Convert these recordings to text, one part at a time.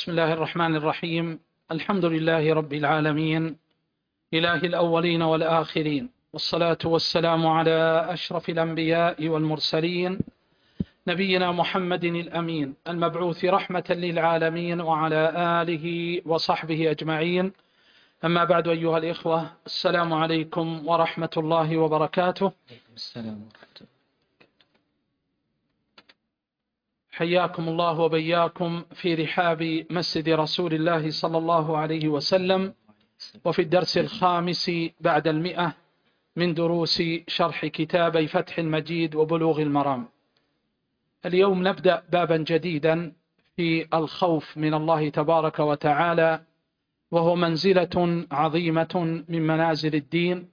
بسم الله الرحمن الرحيم. الحمد لله رب العالمين، إله الأولين والآخرين، والصلاة والسلام على أشرف الأنبياء والمرسلين، نبينا محمد الأمين المبعوث رحمة للعالمين، وعلى آله وصحبه أجمعين. أما بعد، أيها الإخوة، السلام عليكم ورحمة الله وبركاته. السلام. حياكم الله وبياكم في رحاب مسجد رسول الله صلى الله عليه وسلم، وفي الدرس الخامس بعد 100 من دروس شرح كتابي فتح المجيد وبلوغ المرام. اليوم نبدأ بابا جديدا في الخوف من الله تبارك وتعالى، وهو منزلة عظيمة من منازل الدين.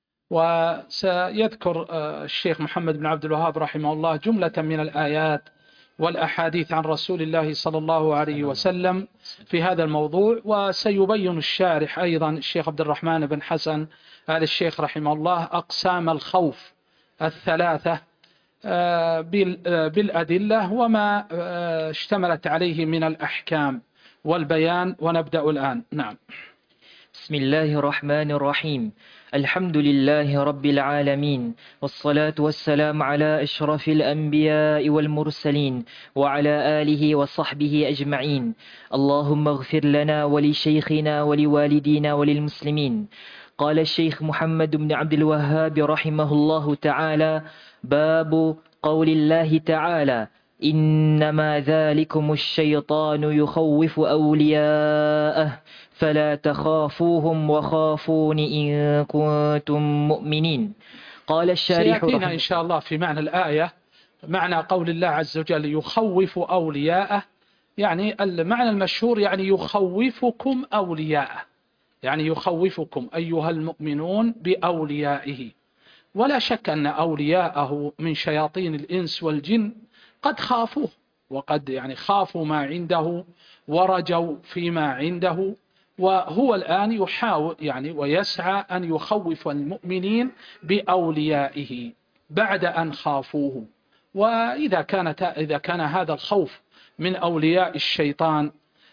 وسيذكر الشيخ محمد بن عبد الوهاب رحمه الله جملة من الآيات والأحاديث عن رسول الله صلى الله عليه وسلم في هذا الموضوع، وسيبين الشارح أيضا الشيخ عبد الرحمن بن حسن آل الشيخ رحمه الله أقسام الخوف الثلاثة بالأدلة وما اشتملت عليه من الأحكام والبيان. ونبدأ الآن. نعم. بسم الله الرحمن الرحيم. الحمد لله رب العالمين، والصلاة والسلام على أشرف الأنبياء والمرسلين، وعلى آله وصحبه أجمعين. اللهم اغفر لنا ولشيخنا ولوالدينا وللمسلمين. قال الشيخ محمد بن عبد الوهاب رحمه الله تعالى: باب قول الله تعالى: إنما ذلكم الشيطان يخوف أولياءه فلا تخافوهم وخافون إن كنتم مؤمنين. قال الشارح سيأتينا إن شاء الله في معنى الآية، معنى قول الله عز وجل يخوف أولياءه، يعني المعنى المشهور يعني يخوفكم أولياءه، يعني يخوفكم أيها المؤمنون بأوليائه. ولا شك أن أولياءه من شياطين الإنس والجن قد خافوه، وقد يعني خافوا ما عنده ورجوا فيما عنده، وهو الآن يحاول يعني ويسعى أن يخوف المؤمنين بأوليائه بعد أن خافوه. وإذا كان هذا الخوف من أولياء الشيطان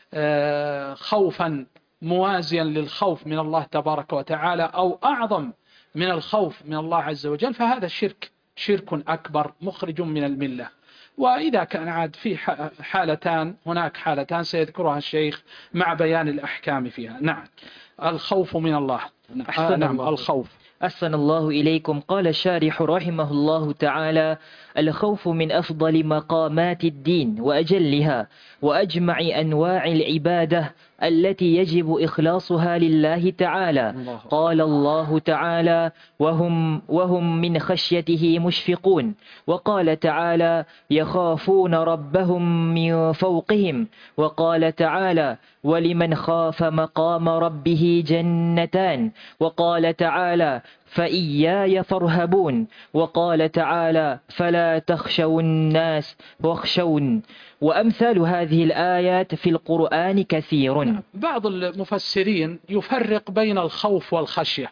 خوفا موازيا للخوف من الله تبارك وتعالى أو أعظم من الخوف من الله عز وجل، فهذا شرك أكبر مخرج من الملة. وإذا كان عاد في هناك حالتان سيذكرها الشيخ مع بيان الأحكام فيها. نعم. الخوف من الله. نعم. الخوف. أحسن الله إليكم. قال الشارح رحمه الله تعالى: الخوف من أفضل مقامات الدين وأجلها وأجمع أنواع العبادة التي يجب إخلاصها لله تعالى. قال الله تعالى: وهم من خشيته مشفقون. وقال تعالى: يخافون ربهم من فوقهم. وقال تعالى: ولمن خاف مقام ربه جنتان. وقال تعالى: فإياي فارهبون. وقال تعالى: فلا تخشوا الناس واخشون. وأمثال هذه الآيات في القرآن كثير. بعض المفسرين يفرق بين الخوف والخشية،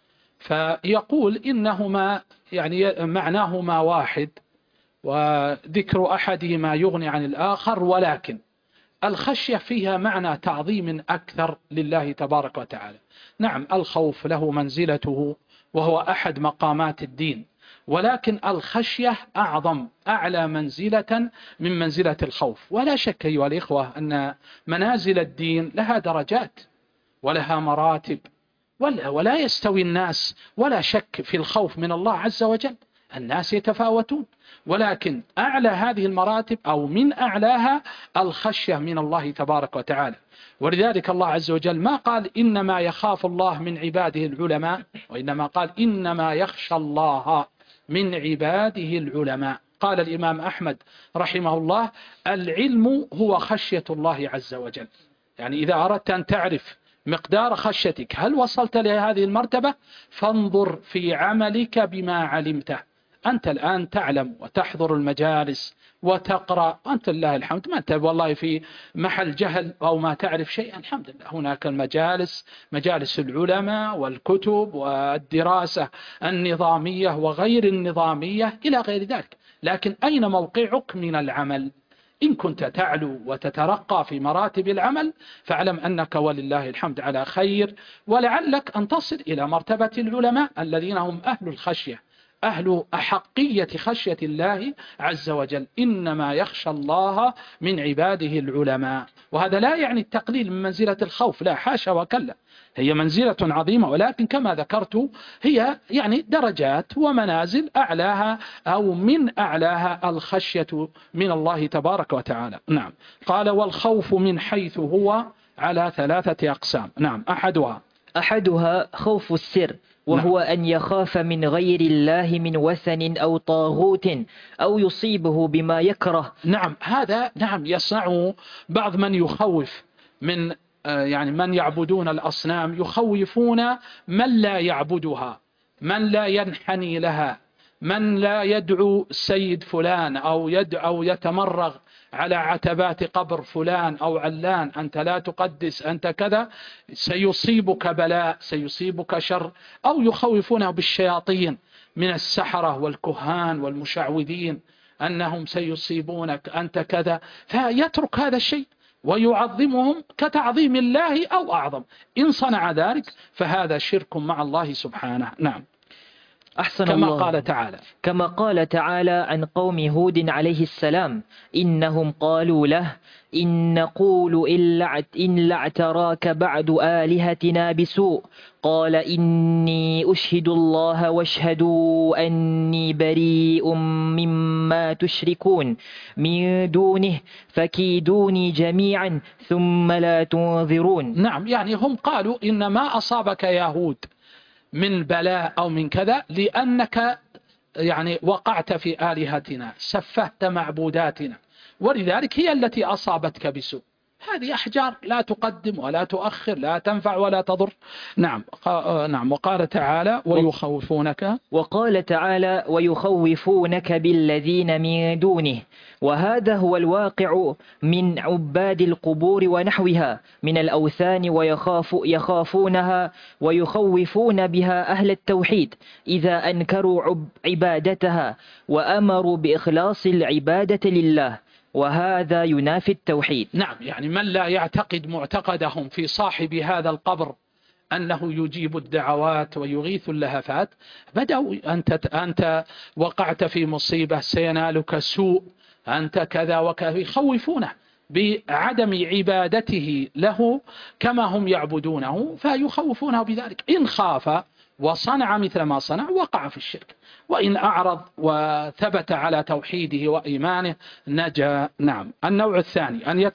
فيقول إنهما يعني معناهما واحد، وذكر أحدهما يغني عن الآخر، ولكن الخشية فيها معنى تعظيم أكثر لله تبارك وتعالى. نعم، الخوف له منزلته وهو أحد مقامات الدين، ولكن الخشية أعظم، أعلى منزلة من منزلة الخوف. ولا شك أيها الإخوة أن منازل الدين لها درجات ولها مراتب، ولا يستوي الناس، ولا شك في الخوف من الله عز وجل، الناس يتفاوتون، ولكن أعلى هذه المراتب أو من أعلاها الخشية من الله تبارك وتعالى. ولذلك الله عز وجل ما قال إنما يخاف الله من عباده العلماء، وإنما قال إنما يخشى الله من عباده العلماء. قال الإمام أحمد رحمه الله: العلم هو خشية الله عز وجل. يعني إذا أردت أن تعرف مقدار خشيتك، هل وصلت لهذه المرتبة، فانظر في عملك بما علمته. أنت الآن تعلم وتحضر المجالس وتقرأ، أنت لله الحمد، ما أنت والله في محل جهل أو ما تعرف شيئا، الحمد لله. هناك المجالس، مجالس العلماء والكتب والدراسة النظامية وغير النظامية إلى غير ذلك، لكن أين موقعك من العمل؟ إن كنت تعلو وتترقى في مراتب العمل فاعلم أنك ولله الحمد على خير، ولعلك أن تصل إلى مرتبة العلماء الذين هم أهل الخشية، أهل أحقية خشية الله عز وجل. إنما يخشى الله من عباده العلماء. وهذا لا يعني التقليل من منزلة الخوف، لا حاشا وكلا، هي منزلة عظيمة، ولكن كما ذكرت هي يعني درجات ومنازل، أعلاها أو من أعلاها الخشية من الله تبارك وتعالى. نعم. قال والخوف من حيث هو على 3 أقسام. نعم. أحدها خوف السر، وهو أن يخاف من غير الله من وثن أو طاغوت أو يصيبه بما يكره. نعم. هذا نعم يصنعه بعض من يخوف من يعني من يعبدون الأصنام، يخوفون من لا يعبدها، من لا ينحني لها، من لا يدعو سيد فلان أو يتمرغ على عتبات قبر فلان أو علان، أنت لا تقدس، أنت كذا، سيصيبك بلاء، سيصيبك شر. أو يخوفونه بالشياطين من السحرة والكهان والمشعوذين أنهم سيصيبونك، أنت كذا، فيترك هذا الشيء ويعظمهم كتعظيم الله أو أعظم. إن صنع ذلك فهذا شرك مع الله سبحانه. نعم. أحسن كما الله. كما قال تعالى عن قوم هود عليه السلام: إنهم قالوا له إن نقول إلا اعتراك بعد آلهتنا بسوء قال إني أشهد الله واشهدوا أني بريء مما تشركون من دونه فكيدوني جميعا ثم لا تنظرون. نعم. يعني هم قالوا إن ما أصابك يا هود من بلاء أو من كذا لأنك يعني وقعت في آلهتنا، سفهت معبوداتنا، ولذلك هي التي أصابتك بسوء. هذه أحجار لا تقدم ولا تؤخر، لا تنفع ولا تضر. نعم. نعم. وقال تعالى ويخوفونك بالذين من دونه، وهذا هو الواقع من عباد القبور ونحوها من الأوثان، ويخافونها ويخوفون بها أهل التوحيد إذا أنكروا عبادتها وأمروا بإخلاص العبادة لله، وهذا ينافي التوحيد. نعم. يعني من لا يعتقد معتقدهم في صاحب هذا القبر أنه يجيب الدعوات ويغيث اللهفات، بدأوا أنت وقعت في مصيبة، سينالك سوء، أنت كذا وكذا، يخوفونه بعدم عبادته له كما هم يعبدونه، فيخوفونه بذلك. إن خاف وصنع مثل ما صنع وقع في الشرك، وإن أعرض وثبت على توحيده وإيمانه نجا. نعم. النوع الثاني أن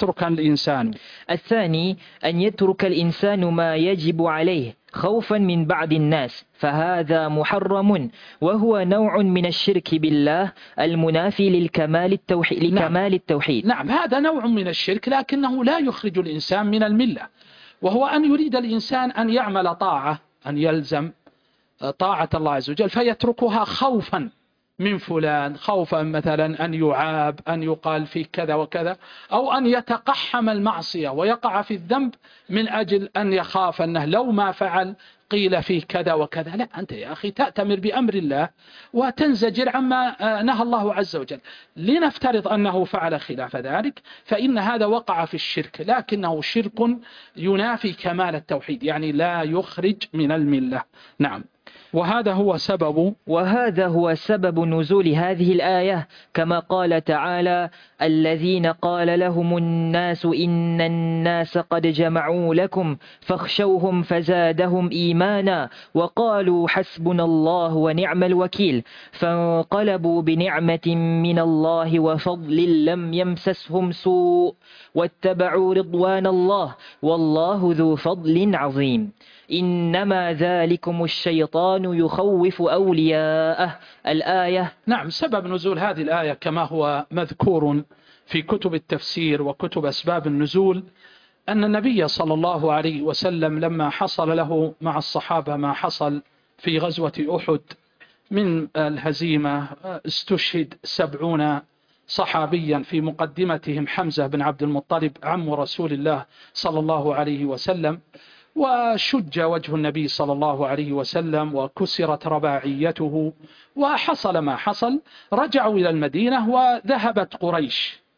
يترك الإنسان ما يجب عليه خوفا من بعض الناس، فهذا محرم، وهو نوع من الشرك بالله المنافي لكمال التوحيد. نعم. هذا نوع من الشرك، لكنه لا يخرج الإنسان من الملة، وهو أن يريد الإنسان أن يعمل طاعة، أن يلزم طاعة الله عز وجل، فيتركها خوفا من فلان، خوفا مثلا أن يعاب، أن يقال فيه كذا وكذا، أو أن يتقحم المعصية ويقع في الذنب من أجل أن يخاف أنه لو ما فعل قيل فيه كذا وكذا. لا، أنت يا أخي تأتمر بأمر الله وتنزجر عما نهى الله عز وجل. لنفترض أنه فعل خلاف ذلك، فإن هذا وقع في الشرك، لكنه شرك ينافي كمال التوحيد، يعني لا يخرج من الملة. نعم. وهذا هو سبب نزول هذه الآية، كما قال تعالى: الذين قال لهم الناس إن الناس قد جمعوا لكم فاخشوهم فزادهم إيمانا وقالوا حسبنا الله ونعم الوكيل فانقلبوا بنعمة من الله وفضل لم يمسسهم سوء واتبعوا رضوان الله والله ذو فضل عظيم. إنما ذلكم الشيطان يخوف أولياءه. الآية. نعم. سبب نزول هذه الآية كما هو مذكور في كتب التفسير وكتب أسباب النزول، أن النبي صلى الله عليه وسلم لما حصل له مع الصحابة ما حصل في غزوة أحد من الهزيمة، استشهد 70 صحابيا، في مقدمتهم حمزة بن عبد المطلب عم رسول الله صلى الله عليه وسلم، وشج وجه النبي صلى الله عليه وسلم وكسرت رباعيته وحصل ما حصل. رجعوا إلى المدينة وذهبت قريش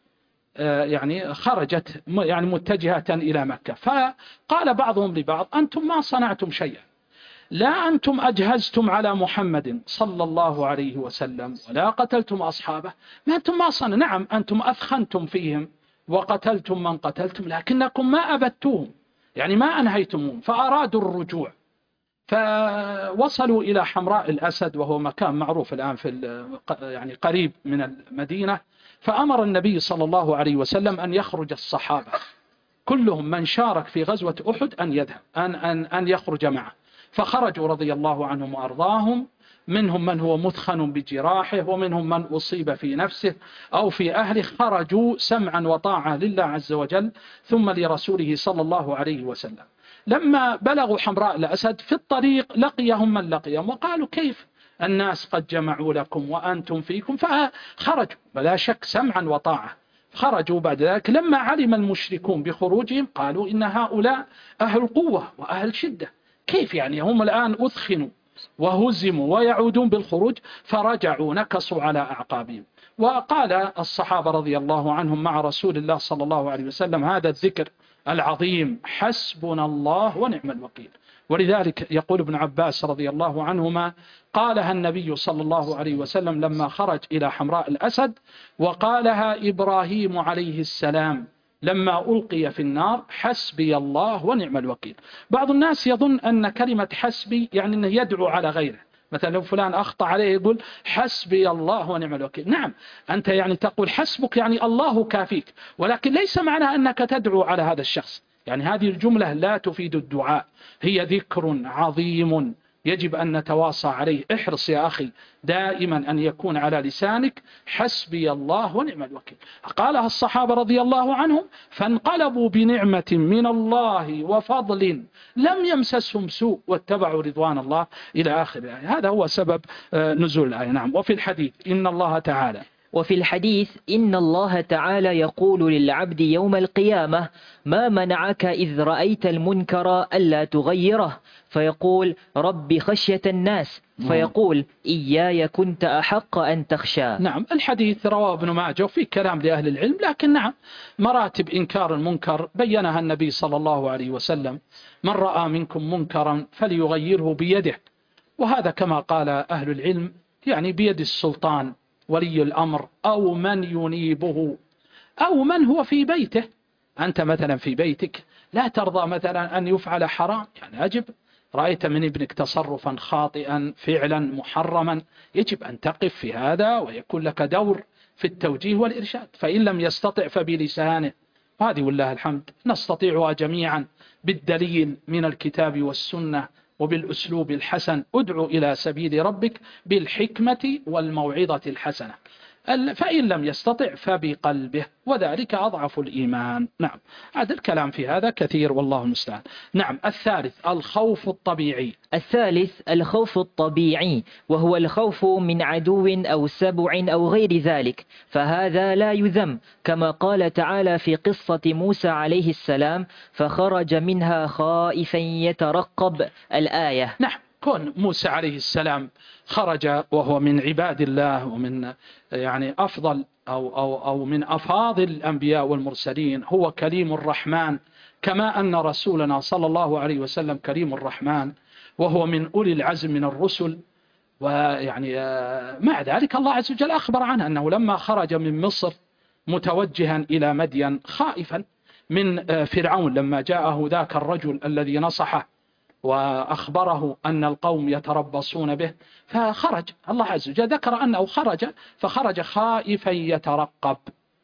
يعني خرجت يعني متجهة إلى مكة. فقال بعضهم لبعض: أنتم ما صنعتم شيئا، لا أنتم أجهزتم على محمد صلى الله عليه وسلم ولا قتلتم أصحابه، ما أنتم ما صنع. نعم أنتم أثخنتم فيهم وقتلتم من قتلتم، لكنكم ما أبدتوهم، يعني ما أنهيتموهم. فأرادوا الرجوع، فوصلوا إلى حمراء الأسد، وهو مكان معروف الآن في يعني قريب من المدينة. فأمر النبي صلى الله عليه وسلم أن يخرج الصحابة كلهم من شارك في غزوة أحد أن يذهب أن يخرج معه. فخرجوا رضي الله عنهم وأرضاهم، منهم من هو مثخن بجراحه، ومنهم من أصيب في نفسه أو في أهله. خرجوا سمعا وطاعة لله عز وجل ثم لرسوله صلى الله عليه وسلم. لما بلغوا حمراء الأسد في الطريق لقيهم من لقيهم وقالوا: كيف الناس قد جمعوا لكم وأنتم فيكم؟ فخرجوا بلا شك سمعا وطاعة. خرجوا بعد ذلك لما علم المشركون بخروجهم قالوا: إن هؤلاء أهل قوة وأهل شدة، كيف يعني هم الآن أثخنوا وهزموا ويعودون بالخروج؟ فرجعوا نكصوا على أعقابهم. وقال الصحابة رضي الله عنهم مع رسول الله صلى الله عليه وسلم هذا الذكر العظيم: حسبنا الله ونعم الوكيل. ولذلك يقول ابن عباس رضي الله عنهما: قالها النبي صلى الله عليه وسلم لما خرج إلى حمراء الأسد، وقالها إبراهيم عليه السلام لما ألقي في النار: حسبي الله ونعم الوكيل. بعض الناس يظن أن كلمة حسبي يعني أنه يدعو على غيره، مثلا لو فلان أخطأ عليه يقول: حسبي الله ونعم الوكيل. نعم أنت يعني تقول حسبك يعني الله كافيك، ولكن ليس معنى أنك تدعو على هذا الشخص. يعني هذه الجملة لا تفيد الدعاء، هي ذكر عظيم يجب أن نتواصى عليه. احرص يا أخي دائما أن يكون على لسانك حسبي الله ونعم الوكيل. قالها الصحابة رضي الله عنهم فانقلبوا بنعمة من الله وفضل لم يمسسهم سوء واتبعوا رضوان الله إلى آخر الآية. هذا هو سبب نزول الآية. نعم. وفي الحديث إن الله تعالى يقول للعبد يوم القيامة: ما منعك إذ رأيت المنكر ألا تغيره؟ فيقول: رب خشية الناس. فيقول: إياي كنت أحق أن تخشى. نعم. الحديث رواه ابن ماجه وفي كلام لأهل العلم، لكن نعم مراتب إنكار المنكر بينها النبي صلى الله عليه وسلم: من رأى منكم منكرا فليغيره بيده. وهذا كما قال أهل العلم يعني بيد السلطان ولي الأمر أو من ينيبه أو من هو في بيته. أنت مثلا في بيتك لا ترضى مثلا أن يفعل حرام، يعني أجب رأيت من ابنك تصرفا خاطئا فعلا محرما، يجب أن تقف في هذا ويكون لك دور في التوجيه والإرشاد. فإن لم يستطع فبلسانه، وهذه والله الحمد نستطيعها جميعا بالدليل من الكتاب والسنة وبالأسلوب الحسن. ادعو إلى سبيل ربك بالحكمة والموعظة الحسنة. فإن لم يستطع فبقلبه، وذلك أضعف الإيمان. نعم. هذا الكلام في هذا كثير والله المستعان. نعم. الثالث الخوف الطبيعي. الخوف الطبيعي، وهو الخوف من عدو أو سبع أو غير ذلك، فهذا لا يذم، كما قال تعالى في قصة موسى عليه السلام: فخرج منها خائفا يترقب. الآية. نعم. كون موسى عليه السلام خرج وهو من عباد الله ومن يعني أفضل أو من أفاضل الأنبياء والمرسلين، هو كليم الرحمن، كما أن رسولنا صلى الله عليه وسلم كريم الرحمن وهو من أولي العزم من الرسل. ويعني مع ذلك الله عز وجل أخبر عنه أنه لما خرج من مصر متوجها إلى مدين خائفا من فرعون لما جاءه ذاك الرجل الذي نصحه وأخبره أن القوم يتربصون به، فخرج. الله عز وجل ذكر أنه فخرج خائفا يترقب.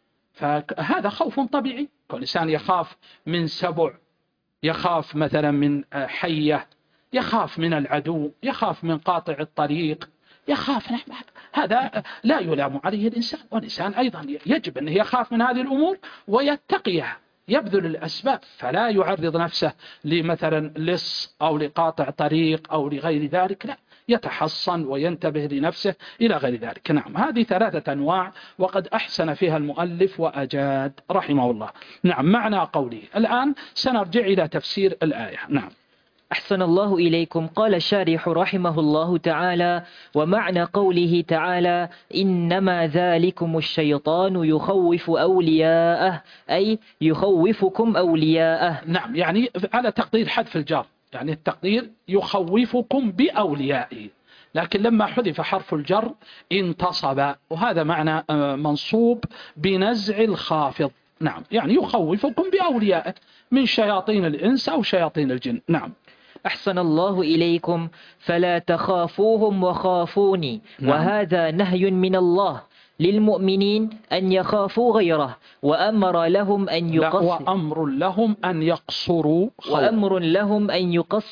فهذا خوف طبيعي، كل إنسان يخاف من سبع، يخاف مثلا من حية، يخاف من العدو، يخاف من قاطع الطريق، يخاف. هذا لا يلام عليه الإنسان، والإنسان أيضا يجب أن يخاف من هذه الأمور ويتقيها، يبذل الأسباب، فلا يعرض نفسه لمثلا لص أو لقاطع طريق أو لغير ذلك، لا، يتحصن وينتبه لنفسه إلى غير ذلك. نعم. هذه 3 أنواع وقد أحسن فيها المؤلف وأجاد رحمه الله. نعم. معنى قوله. الآن سنرجع إلى تفسير الآية. نعم. أحسن الله إليكم. قال الشارح رحمه الله تعالى: ومعنى قوله تعالى: إنما ذلكم الشيطان يخوف أولياءه، أي يخوفكم أولياءه. نعم، يعني على تقدير حذف الجار، يعني التقدير يخوفكم بأوليائه، لكن لما حذف حرف الجر انتصب، وهذا معنى منصوب بنزع الخافض. نعم، يعني يخوفكم بأوليائه من شياطين الإنس أو شياطين الجن. نعم. أحسن الله إليكم. فلا تخافوهم وخافوني. نعم. وهذا نهي من الله للمؤمنين أن يخافوا غيره، وأمر لهم أن يقصروا وأمر لهم أن يقصروا وأمر لهم أن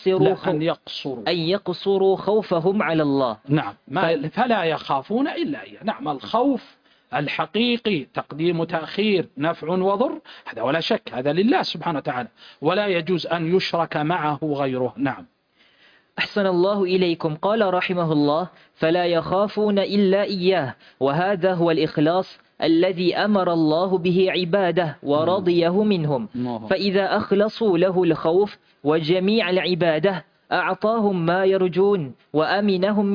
يقصروا خوفهم على الله. نعم، فلا يخافون إلا إياه. نعم، الخوف الحقيقي تقديم تأخير نفع وضر، هذا ولا شك هذا لله سبحانه وتعالى، ولا يجوز أن يشرك معه غيره. نعم. أحسن الله إليكم. قال رحمه الله: فلا يخافون إلا إياه، وهذا هو الإخلاص الذي أمر الله به عباده ورضيه منهم. فإذا أخلصوا له الخوف وجميع العبادة أعطاهم ما يرجون وأمنهم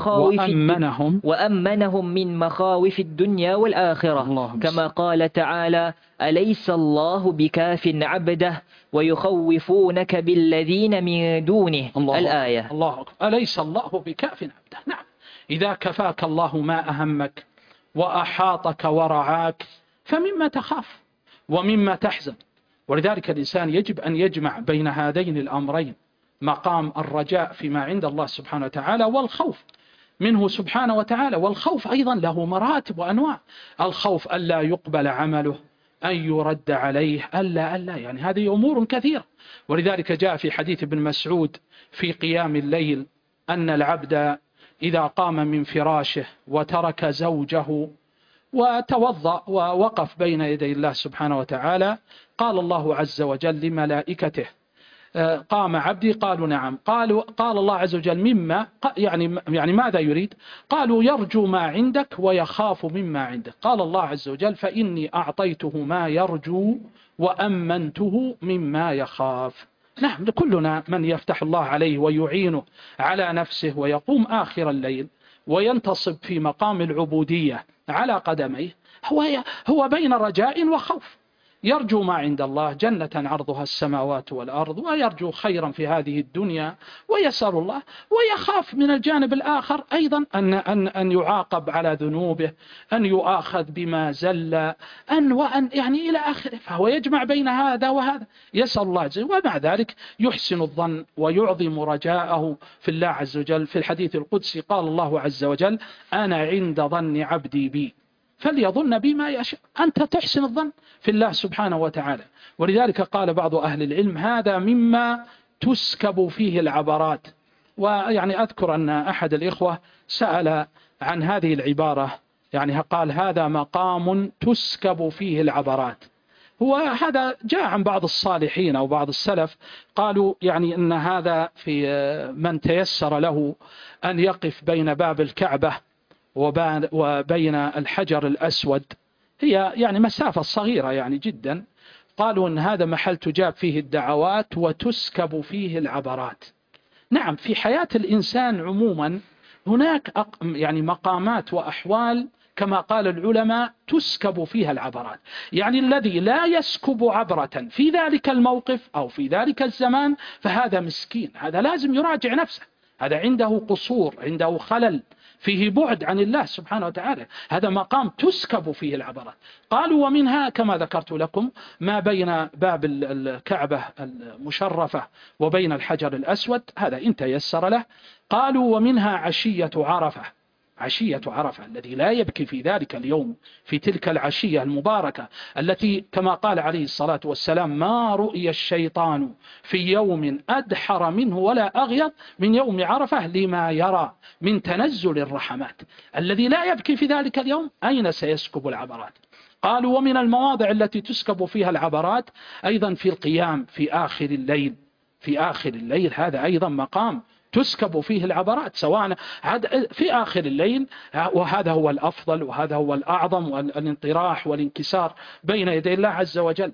من مخاوف الدنيا والآخرة، كما قال تعالى: أليس الله بكاف عبده ويخوفونك بالذين من دونه. الآية. الله أكبر. أليس الله بكاف عبده. نعم، إذا كفاك الله ما أهمك وأحاطك ورعاك فمما تخاف ومما تحزن. ولذلك الإنسان يجب أن يجمع بين هذين الأمرين، مقام الرجاء فيما عند الله سبحانه وتعالى والخوف منه سبحانه وتعالى. والخوف أيضا له مراتب وأنواع. الخوف ألا يقبل عمله، أن يرد عليه، ألا يعني هذه أمور كثيرة. ولذلك جاء في حديث ابن مسعود في قيام الليل أن العبد إذا قام من فراشه وترك زوجه وتوضأ ووقف بين يدي الله سبحانه وتعالى، قال الله عز وجل لملائكته: قام عبدي؟ قالوا نعم. قال الله عز وجل: مما؟ يعني ماذا يريد؟ قالوا: يرجو ما عندك ويخاف مما عندك. قال الله عز وجل: فإني أعطيته ما يرجو وأمنته مما يخاف. نعم، لكلنا من يفتح الله عليه ويعينه على نفسه ويقوم آخر الليل وينتصب في مقام العبودية على قدميه، هو بين رجاء وخوف. يرجو ما عند الله، جنة عرضها السماوات والأرض، ويرجو خيرا في هذه الدنيا ويسأل الله، ويخاف من الجانب الآخر أيضا أن يعاقب على ذنوبه، أن يؤاخذ بما زل، وأن يعني إلى آخره. فهو يجمع بين هذا وهذا، يسأل الله عز وجل، ومع ذلك يحسن الظن ويعظم رجاءه في الله عز وجل. في الحديث القدسي قال الله عز وجل: أنا عند ظن عبدي بي فليظن بما يشاء. أنت تحسن الظن في الله سبحانه وتعالى. ولذلك قال بعض أهل العلم: هذا مما تسكب فيه العبرات. ويعني أذكر أن أحد الإخوة سأل عن هذه العبارة، يعني قال: هذا مقام تسكب فيه العبرات. هذا جاء عن بعض الصالحين أو بعض السلف، قالوا يعني أن هذا في من تيسر له أن يقف بين باب الكعبة وبين الحجر الأسود، هي يعني مسافة صغيرة يعني جدا. قالوا أن هذا محل تجاب فيه الدعوات وتسكب فيه العبرات. نعم، في حياة الإنسان عموما هناك يعني مقامات وأحوال كما قال العلماء تسكب فيها العبرات. يعني الذي لا يسكب عبرة في ذلك الموقف أو في ذلك الزمان فهذا مسكين، هذا لازم يراجع نفسه، هذا عنده قصور، عنده خلل، فيه بعد عن الله سبحانه وتعالى. هذا مقام تسكب فيه العبرات. قالوا: ومنها كما ذكرت لكم ما بين باب الكعبة المشرفة وبين الحجر الأسود، هذا إن تيسر له. قالوا: ومنها عشية عرفة. عشية عرفة الذي لا يبكي في ذلك اليوم، في تلك العشية المباركة التي كما قال عليه الصلاة والسلام: ما رؤي الشيطان في يوم أدحر منه ولا أغيض من يوم عرفة لما يرى من تنزل الرحمات. الذي لا يبكي في ذلك اليوم أين سيسكب العبرات؟ قالوا: ومن المواضع التي تسكب فيها العبرات أيضا في القيام في آخر الليل. في آخر الليل هذا أيضا مقام تسكب فيه العبرات، سواء في آخر الليل، وهذا هو الأفضل وهذا هو الأعظم، والانطراح والانكسار بين يدي الله عز وجل.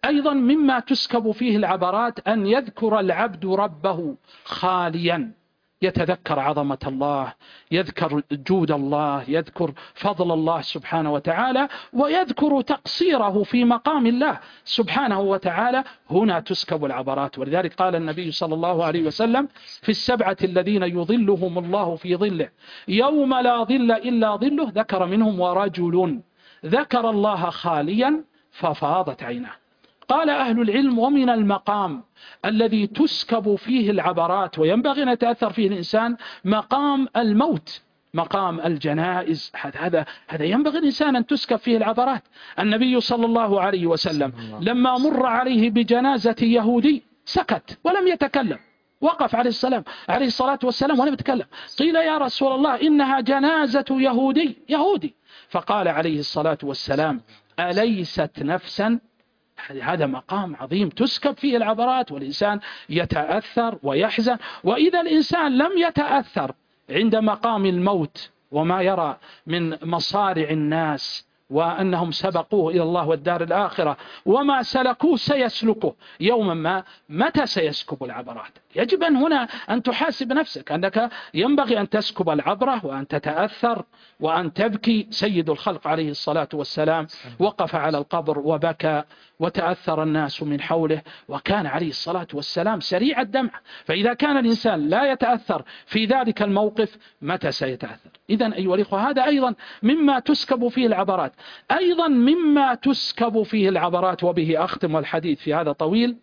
أيضا مما تسكب فيه العبرات أن يذكر العبد ربه خاليا، يتذكر عظمة الله، يذكر جود الله، يذكر فضل الله سبحانه وتعالى، ويذكر تقصيره في مقام الله سبحانه وتعالى. هنا تسكب العبرات. ولذلك قال النبي صلى الله عليه وسلم في السبعة الذين يظلهم الله في ظله يوم لا ظل إلا ظله، ذكر منهم ورجل ذكر الله خاليا ففاضت عيناه. قال أهل العلم ومن المقام الذي تسكب فيه العبرات وينبغي أن يتأثر فيه الإنسان مقام الموت، مقام الجنائز. هذا ينبغي الإنسان أن تسكب فيه العبرات. النبي صلى الله عليه وسلم لما مر عليه بجنازة يهودي سكت ولم يتكلم، وقف عليه الصلاة والسلام ولم يتكلم. قيل يا رسول الله إنها جنازة يهودي، فقال عليه الصلاة والسلام أليست نفسا؟ هذا مقام عظيم تسكب فيه العبرات، والإنسان يتأثر ويحزن. وإذا الإنسان لم يتأثر عند مقام الموت وما يرى من مصارع الناس وأنهم سبقوه إلى الله والدار الآخرة وما سلكوه سيسلكه يوما ما، متى سيسكب العبرات؟ يجب أن هنا أن تحاسب نفسك أنك ينبغي أن تسكب العبرة وأن تتأثر وأن تبكي. سيد الخلق عليه الصلاة والسلام وقف على القبر وبكى وتأثر الناس من حوله، وكان عليه الصلاة والسلام سريع الدمع. فإذا كان الإنسان لا يتأثر في ذلك الموقف متى سيتأثر؟ إذن أيها الإخوة هذا أيضا مما تسكب فيه العبرات. أيضا مما تسكب فيه العبرات، وبه أختم والحديث في هذا طويل،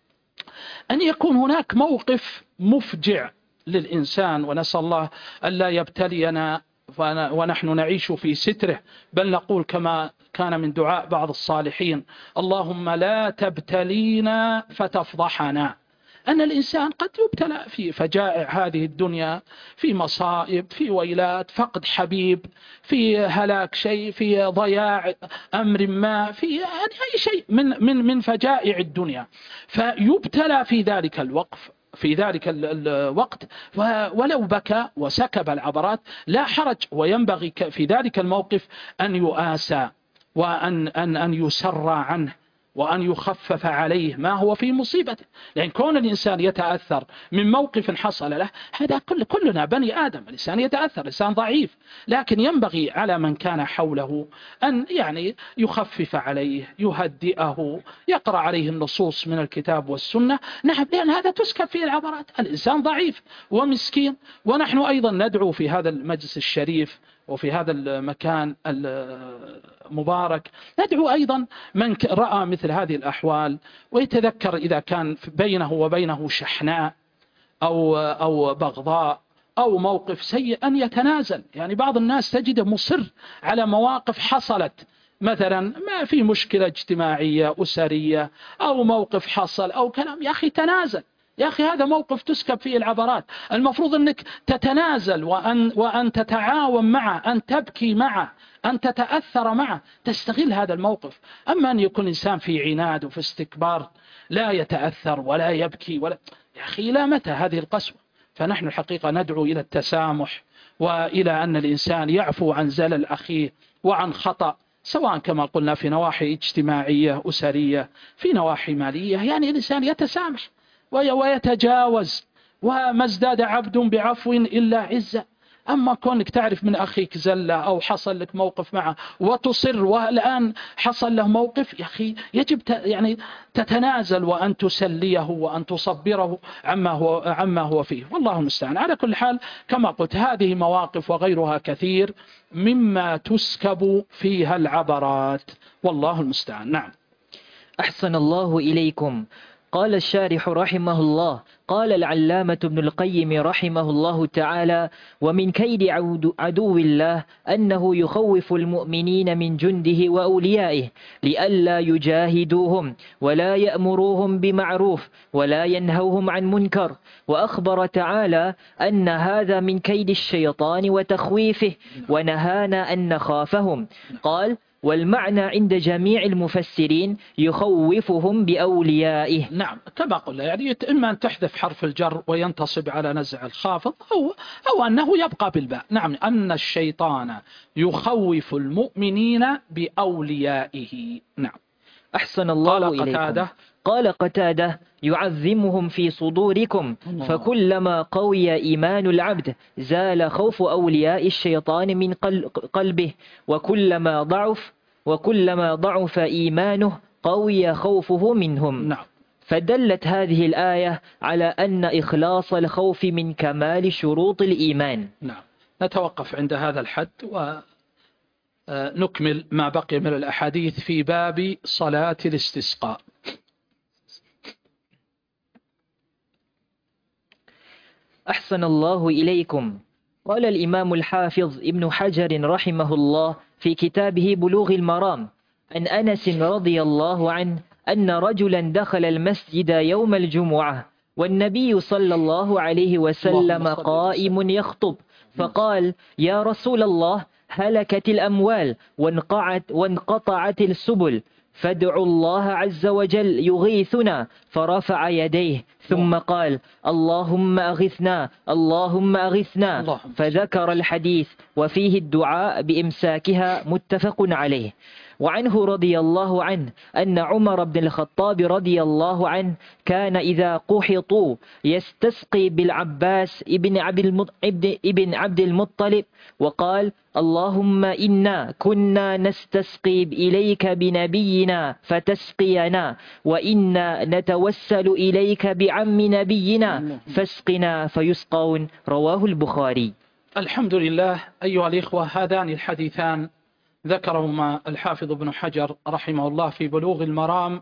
أن يكون هناك موقف مفجع للإنسان، ونسأل الله ألا يبتلينا ونحن نعيش في ستره، بل نقول كما كان من دعاء بعض الصالحين اللهم لا تبتلينا فتفضحنا. أن الإنسان قد يبتلى في فجائع هذه الدنيا، في مصائب، في ويلات، فقد حبيب، في هلاك شيء، في ضياع أمر ما، في أي شيء من فجائع الدنيا، فيبتلى في ذلك الوقت ولو بكى وسكب العبرات لا حرج، وينبغي في ذلك الموقف أن يؤاسى وأن يسرى عنه وأن يخفف عليه ما هو في مصيبته. لأن كون الإنسان يتأثر من موقف حصل له، هذا كلنا بني آدم، الإنسان يتأثر، الإنسان ضعيف، لكن ينبغي على من كان حوله أن يخفف عليه، يهدئه، يقرأ عليه النصوص من الكتاب والسنة. نعم، لأن هذا تسكب فيه العبرات، الإنسان ضعيف ومسكين. ونحن أيضا ندعو في هذا المجلس الشريف وفي هذا المكان المبارك، ندعو أيضا من رأى مثل هذه الأحوال ويتذكر إذا كان بينه وبينه شحناء أو بغضاء أو موقف سيء أن يتنازل. بعض الناس تجده مصر على مواقف حصلت، مثلا ما في مشكلة اجتماعية أسرية أو موقف حصل أو كلام، يا أخي تنازل، يا أخي هذا موقف تسكب فيه العبرات. المفروض أنك تتنازل وأن تتعاون معه، أن تبكي معه، أن تتأثر معه، تستغل هذا الموقف. أما أن يكون إنسان في عناد وفي استكبار لا يتأثر ولا يبكي يا أخي لا متى هذه القسوة؟ فنحن الحقيقة ندعو إلى التسامح وإلى أن الإنسان يعفو عن زلل أخيه وعن خطأ، سواء كما قلنا في نواحي اجتماعية أسرية، في نواحي مالية. الإنسان يتسامح ويتجاوز، وما ازداد عبد بعفو إلا عزة. أما كونك تعرف من أخيك زلة أو حصل لك موقف معه وتصر، والآن حصل له موقف، يا أخي يجب تتنازل وأن تسليه وأن تصبره عما هو فيه، والله المستعان. على كل حال كما قلت هذه مواقف وغيرها كثير مما تسكب فيها العبرات، والله المستعان. نعم. أحسن الله إليكم. قال الشارح رحمه الله: قال العلامة ابن القيم رحمه الله تعالى: ومن كيد عدو الله أنه يخوف المؤمنين من جنده وأوليائه لئلا يجاهدوهم ولا يأمروهم بمعروف ولا ينهوهم عن منكر. وأخبر تعالى أن هذا من كيد الشيطان وتخويفه، ونهانا أن نخافهم. قال: والمعنى عند جميع المفسرين يخوفهم بأوليائه. نعم، كما قلنا إما أن تحذف حرف الجر وينتصب على نزع الخافض أو أنه يبقى بالباء. نعم، أن الشيطان يخوف المؤمنين بأوليائه. نعم. أحسن الله إليكم. قتادة قال قتادة: يعظمهم في صدوركم، فكلما قوي إيمان العبد زال خوف أولياء الشيطان من قلبه، وكلما ضعف إيمانه قوي خوفه منهم. نعم. فدلت هذه الآية على أن إخلاص الخوف من كمال شروط الإيمان. نعم. نتوقف عند هذا الحد ونكمل ما بقي من الأحاديث في باب صلاة الاستسقاء. أحسن الله إليكم. قال الإمام الحافظ ابن حجر رحمه الله في كتابه بلوغ المرام عن أنس رضي الله عنه أن رجلا دخل المسجد يوم الجمعة والنبي صلى الله عليه وسلم قائم يخطب، فقال: يا رسول الله، هلكت الأموال وانقطعت السبل، فادعوا الله عز وجل يغيثنا. فرفع يديه ثم قال: اللهم أغثنا اللهم أغثنا، فذكر الحديث وفيه الدعاء بإمساكها، متفق عليه. وعنه رضي الله عنه أن عمر بن الخطاب رضي الله عنه كان إذا قحطوا يستسقي بالعباس ابن عبد المطلب وقال: اللهم إنا كنا نستسقي إليك بنبينا فتسقينا، وإنا نتوسل إليك بعم نبينا فاسقنا فيسقون. رواه البخاري. الحمد لله. أيها الإخوة، هذان الحديثان ذكرهما الحافظ ابن حجر رحمه الله في بلوغ المرام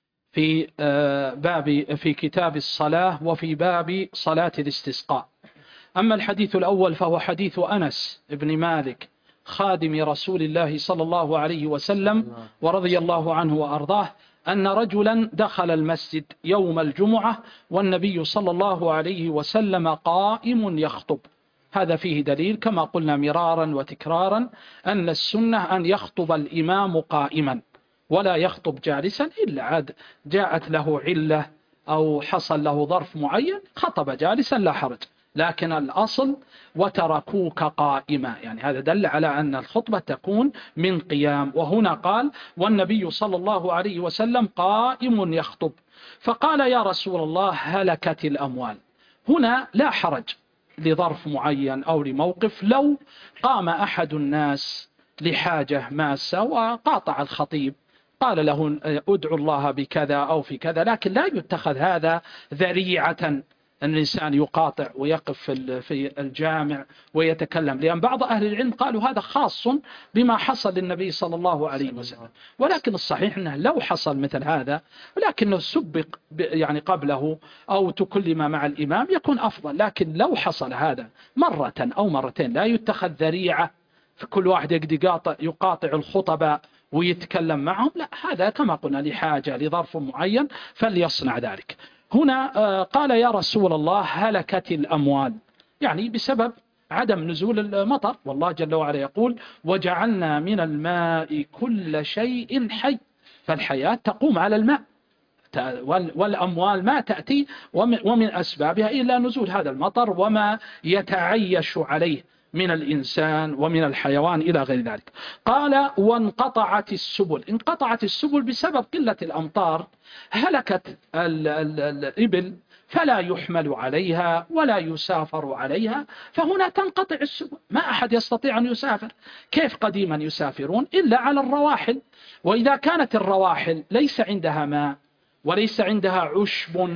في كتاب الصلاة وفي باب صلاة الاستسقاء. أما الحديث الأول فهو حديث أنس بن مالك خادم رسول الله صلى الله عليه وسلم ورضي الله عنه وأرضاه أن رجلا دخل المسجد يوم الجمعة والنبي صلى الله عليه وسلم قائم يخطب. هذا فيه دليل كما قلنا مرارا وتكرارا أن السنة أن يخطب الإمام قائما ولا يخطب جالسا، إلا عاد جاءت له علة أو حصل له ظرف معين خطب جالسا لا حرج، لكن الأصل وتركوك قائما، يعني هذا دل على أن الخطبة تكون من قيام. وهنا قال: والنبي صلى الله عليه وسلم قائم يخطب، فقال: يا رسول الله، هلكت الأموال. هنا لا حرج لظرف معين أو لموقف. لو قام أحد الناس لحاجة ماسة وقاطع الخطيب قال له ادعو الله بكذا أو في كذا، لكن لا يتخذ هذا ذريعة أن الإنسان يقاطع ويقف في الجامع ويتكلم، لأن بعض أهل العلم قالوا هذا خاص بما حصل للنبي صلى الله عليه وسلم، ولكن الصحيح أنه لو حصل مثل هذا ولكنه سبق يعني قبله أو تكلم مع الإمام يكون أفضل. لكن لو حصل هذا مرة أو مرتين لا يتخذ ذريعة في كل واحد يقاطع الخطباء ويتكلم معهم، لا، هذا كما قلنا لحاجة لظرف معين فليصنع ذلك. هنا قال: يا رسول الله، هلكت الأموال، يعني بسبب عدم نزول المطر، والله جل وعلا يقول: وجعلنا من الماء كل شيء حي، فالحياة تقوم على الماء، والأموال ما تأتي ومن أسبابها إلا نزول هذا المطر وما يتعيش عليه من الإنسان ومن الحيوان إلى غير ذلك. قال: وانقطعت السبل. انقطعت السبل بسبب قلة الأمطار، هلكت الإبل فلا يحمل عليها ولا يسافر عليها، فهنا تنقطع السبل، ما أحد يستطيع أن يسافر. كيف قديما يسافرون إلا على الرواحل، وإذا كانت الرواحل ليس عندها ماء وليس عندها عشب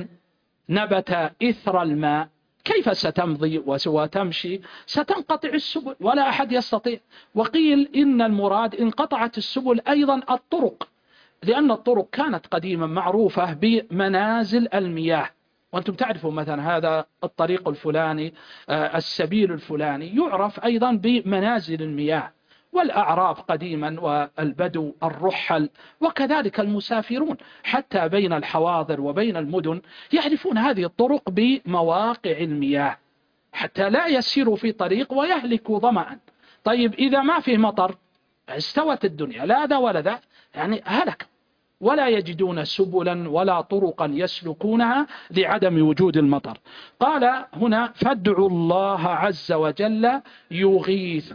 نبت إثر الماء، كيف ستمضي وتمشي؟ ستنقطع السبل ولا أحد يستطيع. وقيل إن المراد انقطعت السبل أيضا الطرق، لأن الطرق كانت قديما معروفة بمنازل المياه، وأنتم تعرفون مثلا هذا الطريق الفلاني السبيل الفلاني يعرف أيضا بمنازل المياه، والأعراب قديما والبدو الرحل وكذلك المسافرون حتى بين الحواضر وبين المدن يعرفون هذه الطرق بمواقع المياه حتى لا يسيروا في طريق ويهلكوا ظمأ. طيب إذا ما فيه مطر استوت الدنيا، لا ذا ولا ذا، يعني هلك، ولا يجدون سبلا ولا طرقا يسلكونها لعدم وجود المطر. قال هنا: فادعوا الله عز وجل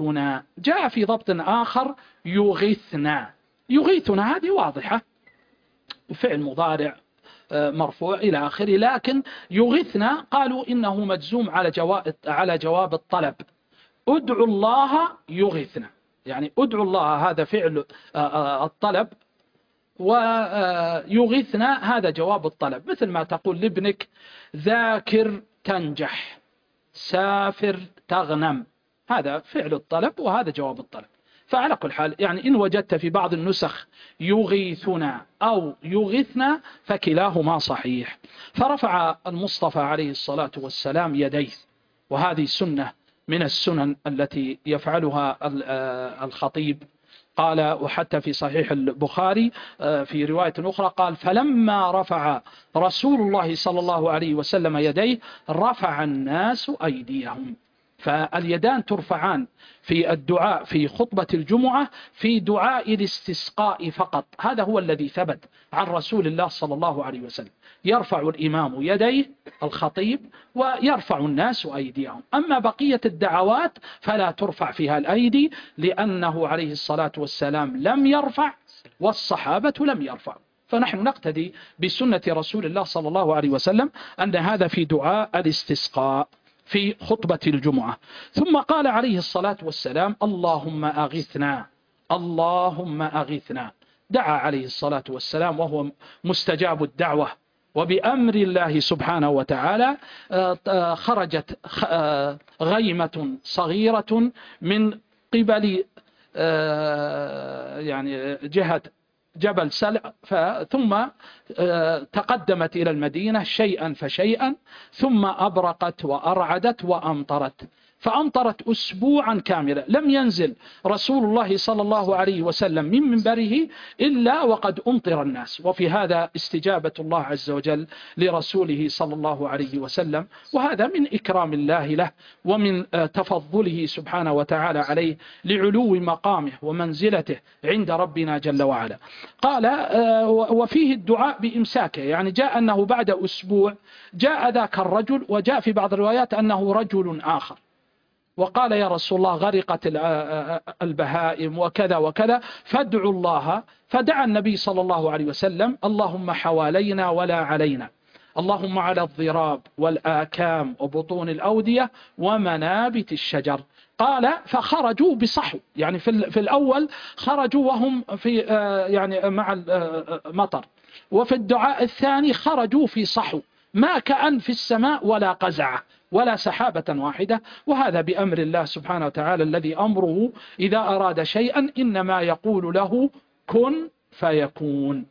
يغيثنا. جاء في ضبط آخر يغيثنا. يغيثنا هذه واضحة، فعل مضارع مرفوع إلى آخره، لكن يغثنا قالوا إنه مجزوم على جواب الطلب. ادعوا الله يغثنا، يعني ادعوا الله هذا فعل الطلب، ويغثنا هذا جواب الطلب، مثل ما تقول لابنك ذاكر تنجح، سافر تغنم، هذا فعل الطلب وهذا جواب الطلب. فعلى كل حال يعني إن وجدت في بعض النسخ يغيثنا أو يغثنا فكلاهما صحيح. فرفع المصطفى عليه الصلاة والسلام يديه، وهذه سنة من السنن التي يفعلها الخطيب. قال، وحتى في صحيح البخاري في رواية أخرى قال: فلما رفع رسول الله صلى الله عليه وسلم يديه رفع الناس أيديهم. فاليدان ترفعان في الدعاء في خطبة الجمعة في دعاء الاستسقاء فقط، هذا هو الذي ثبت عن رسول الله صلى الله عليه وسلم. يرفع الإمام يديه الخطيب ويرفع الناس أيديهم. أما بقية الدعوات فلا ترفع فيها الأيدي، لأنه عليه الصلاة والسلام لم يرفع والصحابة لم يرفعوا. فنحن نقتدي بسنة رسول الله صلى الله عليه وسلم أن هذا في دعاء الاستسقاء في خطبة الجمعة. ثم قال عليه الصلاة والسلام: اللهم أغثنا، اللهم أغثنا. دعا عليه الصلاة والسلام وهو مستجاب الدعوة، وبأمر الله سبحانه وتعالى خرجت غيمة صغيرة من قبل يعني جهة جبل سلع، ثم تقدمت إلى المدينة شيئا فشيئا، ثم أبرقت وأرعدت وأمطرت، فأمطرت أسبوعا كاملا. لم ينزل رسول الله صلى الله عليه وسلم من منبره إلا وقد أمطر الناس. وفي هذا استجابة الله عز وجل لرسوله صلى الله عليه وسلم، وهذا من إكرام الله له ومن تفضله سبحانه وتعالى عليه لعلو مقامه ومنزلته عند ربنا جل وعلا. قال: وفيه الدعاء بإمساكه، يعني جاء أنه بعد أسبوع جاء ذاك الرجل، وجاء في بعض الروايات أنه رجل آخر، وقال: يا رسول الله غرقت البهائم وكذا وكذا، فادعوا الله. فدعا النبي صلى الله عليه وسلم: اللهم حوالينا ولا علينا، اللهم على الضراب والآكام وبطون الأودية ومنابت الشجر. قال: فخرجوا بصحو، يعني في الأول خرجوا وهم في يعني مع المطر، وفي الدعاء الثاني خرجوا في صحو، ما كأن في السماء ولا قزعة ولا سحابة واحدة. وهذا بأمر الله سبحانه وتعالى الذي أمره إذا أراد شيئا إنما يقول له كن فيكون.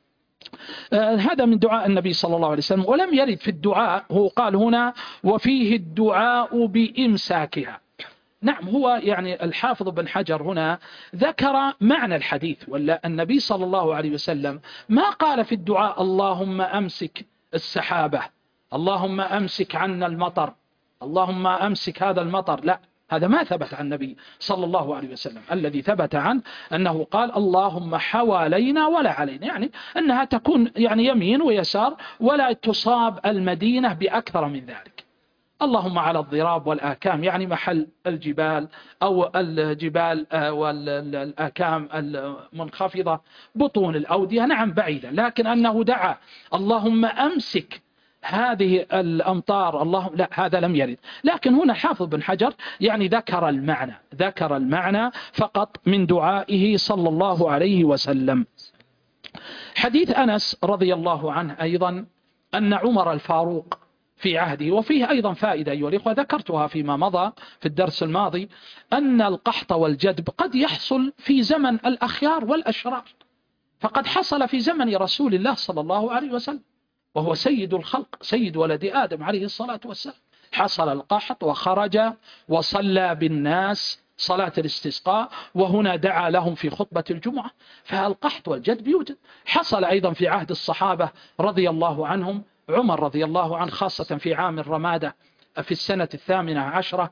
هذا من دعاء النبي صلى الله عليه وسلم. ولم يرد في الدعاء، هو قال هنا: وفيه الدعاء بإمساكها. نعم، هو يعني الحافظ بن حجر هنا ذكر معنى الحديث، ولا النبي صلى الله عليه وسلم ما قال في الدعاء: اللهم أمسك السحابة، اللهم أمسك عنا المطر، اللهم أمسك هذا المطر. لا، هذا ما ثبت عن النبي صلى الله عليه وسلم. الذي ثبت عنه أنه قال: اللهم حوالينا ولا علينا، يعني أنها تكون يعني يمين ويسار، ولا تصاب المدينة بأكثر من ذلك. اللهم على الضراب والآكام، يعني محل الجبال أو الجبال والآكام المنخفضة، بطون الأودية نعم بعيدة، لكن أنه دعا اللهم أمسك هذه الأمطار، اللهم، لا، هذا لم يرد. لكن هنا حافظ بن حجر يعني ذكر المعنى فقط من دعائه صلى الله عليه وسلم. حديث أنس رضي الله عنه أيضا أن عمر الفاروق في عهده، وفيه أيضا فائدة أيها الإخوة ذكرتها فيما مضى في الدرس الماضي، أن القحط والجدب قد يحصل في زمن الأخيار والأشرار، فقد حصل في زمن رسول الله صلى الله عليه وسلم، وهو سيد الخلق، سيد ولد آدم عليه الصلاة والسلام. حصل القحط وخرج وصلى بالناس صلاة الاستسقاء، وهنا دعا لهم في خطبة الجمعة. فالقحط والجدب يوجد. حصل أيضا في عهد الصحابة رضي الله عنهم، عمر رضي الله عنه خاصة في عام الرمادة في السنة 18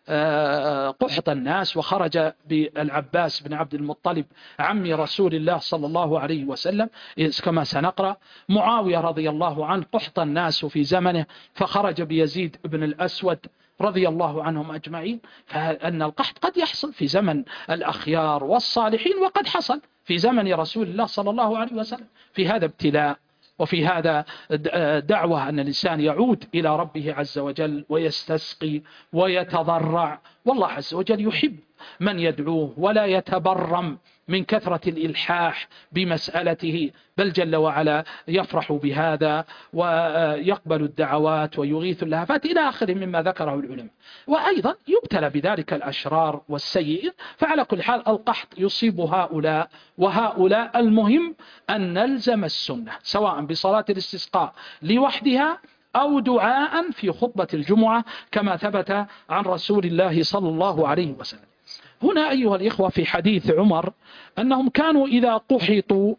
قحط الناس، وخرج بالعباس بن عبد المطلب عم رسول الله صلى الله عليه وسلم كما سنقرأ. معاوية رضي الله عنه قحط الناس في زمنه، فخرج بيزيد بن الأسود رضي الله عنهم أجمعين. فأن القحط قد يحصل في زمن الأخيار والصالحين، وقد حصل في زمن رسول الله صلى الله عليه وسلم. في هذا ابتلاء، وفي هذا دعوة أن الإنسان يعود إلى ربه عز وجل ويستسقي ويتضرع، والله عز وجل يحب من يدعوه ولا يتبرم من كثرة الإلحاح بمسألته، بل جل وعلا يفرح بهذا ويقبل الدعوات ويغيث اللهفات إلى آخره مما ذكره العلماء. وأيضا يبتلى بذلك الأشرار والسيئين. فعلى كل حال القحط يصيب هؤلاء وهؤلاء، المهم أن نلزم السنة سواء بصلاة الاستسقاء لوحدها أو دعاء في خطبة الجمعة كما ثبت عن رسول الله صلى الله عليه وسلم. هنا أيها الإخوة في حديث عمر أنهم كانوا إذا قحطوا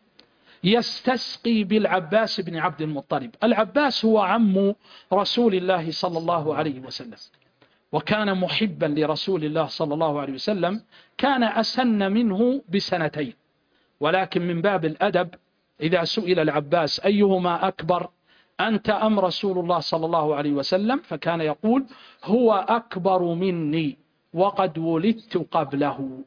يستسقي بالعباس بن عبد المطلب. العباس هو عم رسول الله صلى الله عليه وسلم، وكان محبا لرسول الله صلى الله عليه وسلم، كان أسن منه ب2 ولكن من باب الأدب إذا سئل العباس أيهما أكبر، أنت أم رسول الله صلى الله عليه وسلم، فكان يقول هو أكبر مني وقد ولدت قبله.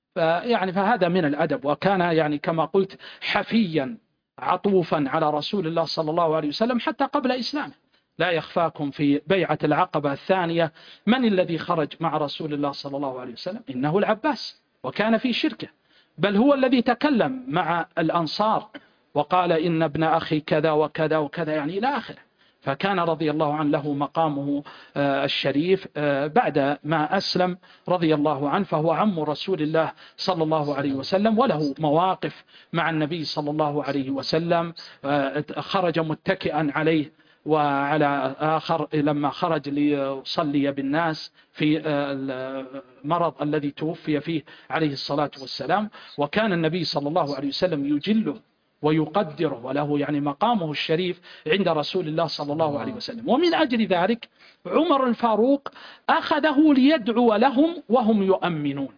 فهذا من الأدب، وكان كما قلت حفيا عطوفا على رسول الله صلى الله عليه وسلم حتى قبل إسلامه. لا يخفاكم في بيعة العقبة الثانية من الذي خرج مع رسول الله صلى الله عليه وسلم؟ إنه العباس، وكان في شركه، بل هو الذي تكلم مع الأنصار وقال إن ابن أخي كذا وكذا وكذا إلى آخره. فكان رضي الله عنه له مقامه الشريف بعد ما أسلم رضي الله عنه، فهو عم رسول الله صلى الله عليه وسلم، وله مواقف مع النبي صلى الله عليه وسلم. خرج متكئا عليه وعلى آخر لما خرج ليصلي بالناس في المرض الذي توفي فيه عليه الصلاة والسلام. وكان النبي صلى الله عليه وسلم يجله ويقدره، وله مقامه الشريف عند رسول الله صلى الله عليه وسلم. ومن أجل ذلك عمر الفاروق أخذه ليدعو لهم وهم يؤمنون.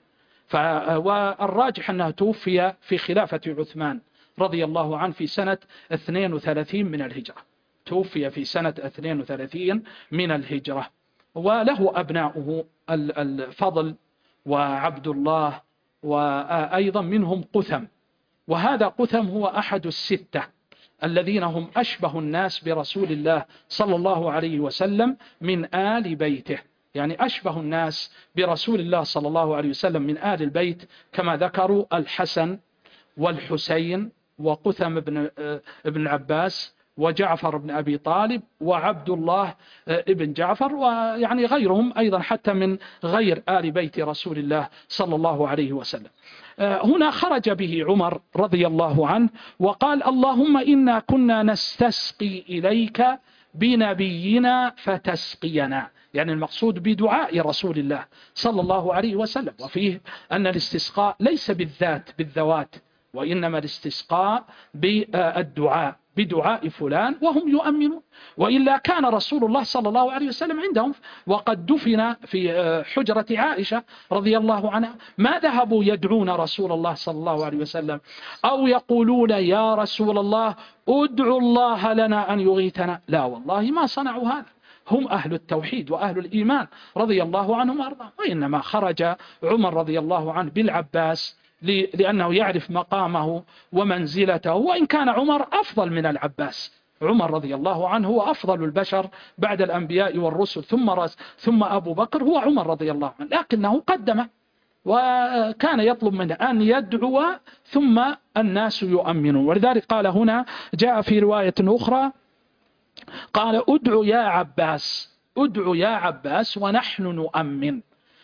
والراجح أنه توفي في خلافة عثمان رضي الله عنه في سنة 32 من الهجرة، توفي في سنة 32 من الهجرة. وله أبناؤه الفضل وعبد الله، وأيضا منهم قثم، وهذا قثم هو أحد ال6 الذين هم أشبه الناس برسول الله صلى الله عليه وسلم من آل بيته، أشبه الناس برسول الله صلى الله عليه وسلم من آل البيت، كما ذكروا الحسن والحسين وقثم بن عباس وجعفر بن أبي طالب وعبد الله ابن جعفر، غيرهم أيضا حتى من غير آل بيت رسول الله صلى الله عليه وسلم. هنا خرج به عمر رضي الله عنه وقال اللهم إنا كنا نستسقي إليك بنبينا فتسقينا، المقصود بدعاء رسول الله صلى الله عليه وسلم. وفيه أن الاستسقاء ليس بالذوات، وإنما الاستسقاء بالدعاء، بدعاء فلان وهم يؤمنون. وإلا كان رسول الله صلى الله عليه وسلم عندهم وقد دفن في حجرة عائشة رضي الله عنها، ما ذهبوا يدعون رسول الله صلى الله عليه وسلم أو يقولون يا رسول الله ادعوا الله لنا أن يغيثنا، لا والله ما صنعوا هذا، هم أهل التوحيد وأهل الإيمان رضي الله عنهم وأرضاهم. وإنما خرج عمر رضي الله عنه بالعباس لأنه يعرف مقامه ومنزلته، وإن كان عمر أفضل من العباس. عمر رضي الله عنه هو أفضل البشر بعد الأنبياء والرسل، ثم أبو بكر هو عمر رضي الله عنه، لكنه قدمه وكان يطلب منه أن يدعو ثم الناس يؤمنون. ولذلك قال هنا جاء في رواية أخرى قال ادعو يا عباس، ادعو يا عباس ونحن نؤمن.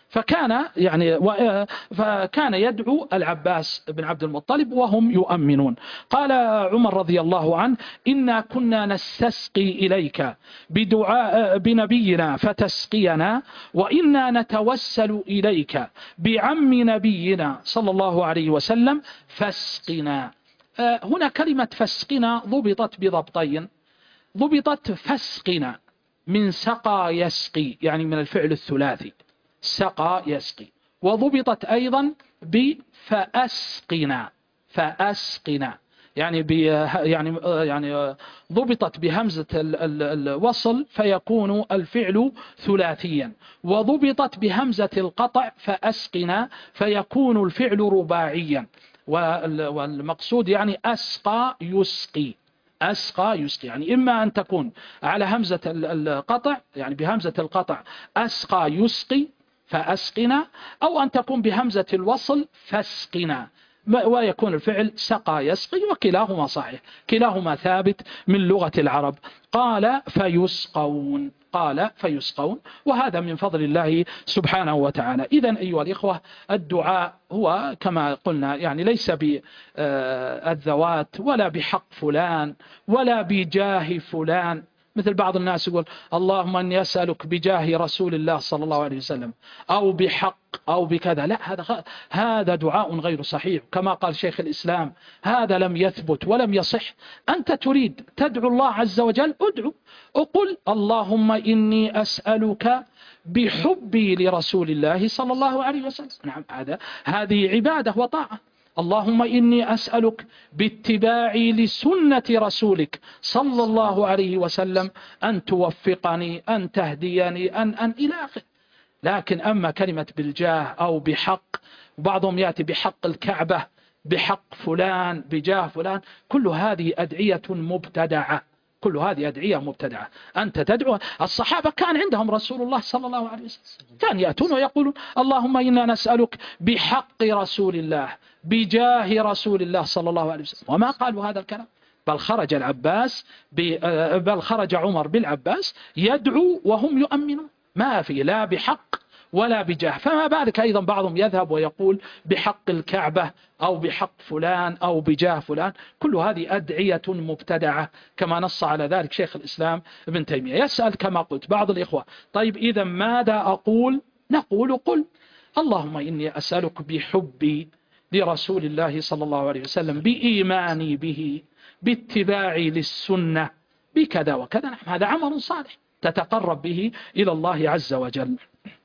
فكان يدعو العباس بن عبد المطلب وهم يؤمنون. قال عمر رضي الله عنه إنا كنا نستسقي إليك بدعاء بنبينا فتسقينا، وإنا نتوسل إليك بعم نبينا صلى الله عليه وسلم فاسقنا. هنا كلمة فاسقنا ضبطت بضبطين، ضبطت فاسقنا من سقى يسقي، من الفعل الثلاثي سقى يسقي، وضبطت أيضا بفأسقنا، فأسقنا ضبطت بهمزة الوصل فيكون الفعل ثلاثيا، وضبطت بهمزة القطع فأسقنا فيكون الفعل رباعيا. والمقصود يعني أسقى يسقي، أسقى يسقي، يعني إما أن تكون على همزة القطع، يعني بهمزة القطع أسقى يسقي فأسقنا، أو أن تكون بهمزة الوصل فاسقنا، ويكون الفعل سقى يسقي، وكلاهما صحيح، كلاهما ثابت من لغة العرب. قال فيسقون، قال فيسقون، وهذا من فضل الله سبحانه وتعالى. إذن أيها الإخوة، الدعاء هو كما قلنا يعني ليس بالذوات ولا بحق فلان ولا بجاه فلان، مثل بعض الناس يقول اللهم أني أسألك بجاه رسول الله صلى الله عليه وسلم أو بحق أو بكذا، لا، هذا دعاء غير صحيح. كما قال شيخ الإسلام هذا لم يثبت ولم يصح. أنت تريد تدعو الله عز وجل، ادعو، أقول اللهم إني أسألك بحبي لرسول الله صلى الله عليه وسلم. نعم، هذه عبادة وطاعة. اللهم إني أسألك باتباعي لسنة رسولك صلى الله عليه وسلم أن توفقني، أن تهديني، أن إلى آخره. لكن أما كلمة بالجاه أو بحق، بعضهم يأتي بحق الكعبة، بحق فلان، بجاه فلان، كل هذه أدعية مبتدعة، كل هذه أدعية مبتدعة. أنت تدعو، الصحابة كان عندهم رسول الله صلى الله عليه وسلم، كان يأتون ويقولون اللهم إنا نسألك بحق رسول الله، بجاه رسول الله صلى الله عليه وسلم، وما قالوا هذا الكلام. بل خرج عمر بالعباس يدعو وهم يؤمنون، ما في لا بحق ولا بجاه، فما بالك أيضا بعضهم يذهب ويقول بحق الكعبة أو بحق فلان أو بجاه فلان. كل هذه أدعية مبتدعة كما نص على ذلك شيخ الإسلام ابن تيمية. يسأل كما قلت بعض الإخوة طيب إذا ماذا أقول؟ نقول قل اللهم إني أسألك بحبي لرسول الله صلى الله عليه وسلم، بإيماني به، باتباعي للسنة، بكذا وكذا. نعم، هذا عمل صالح تتقرب به إلى الله عز وجل.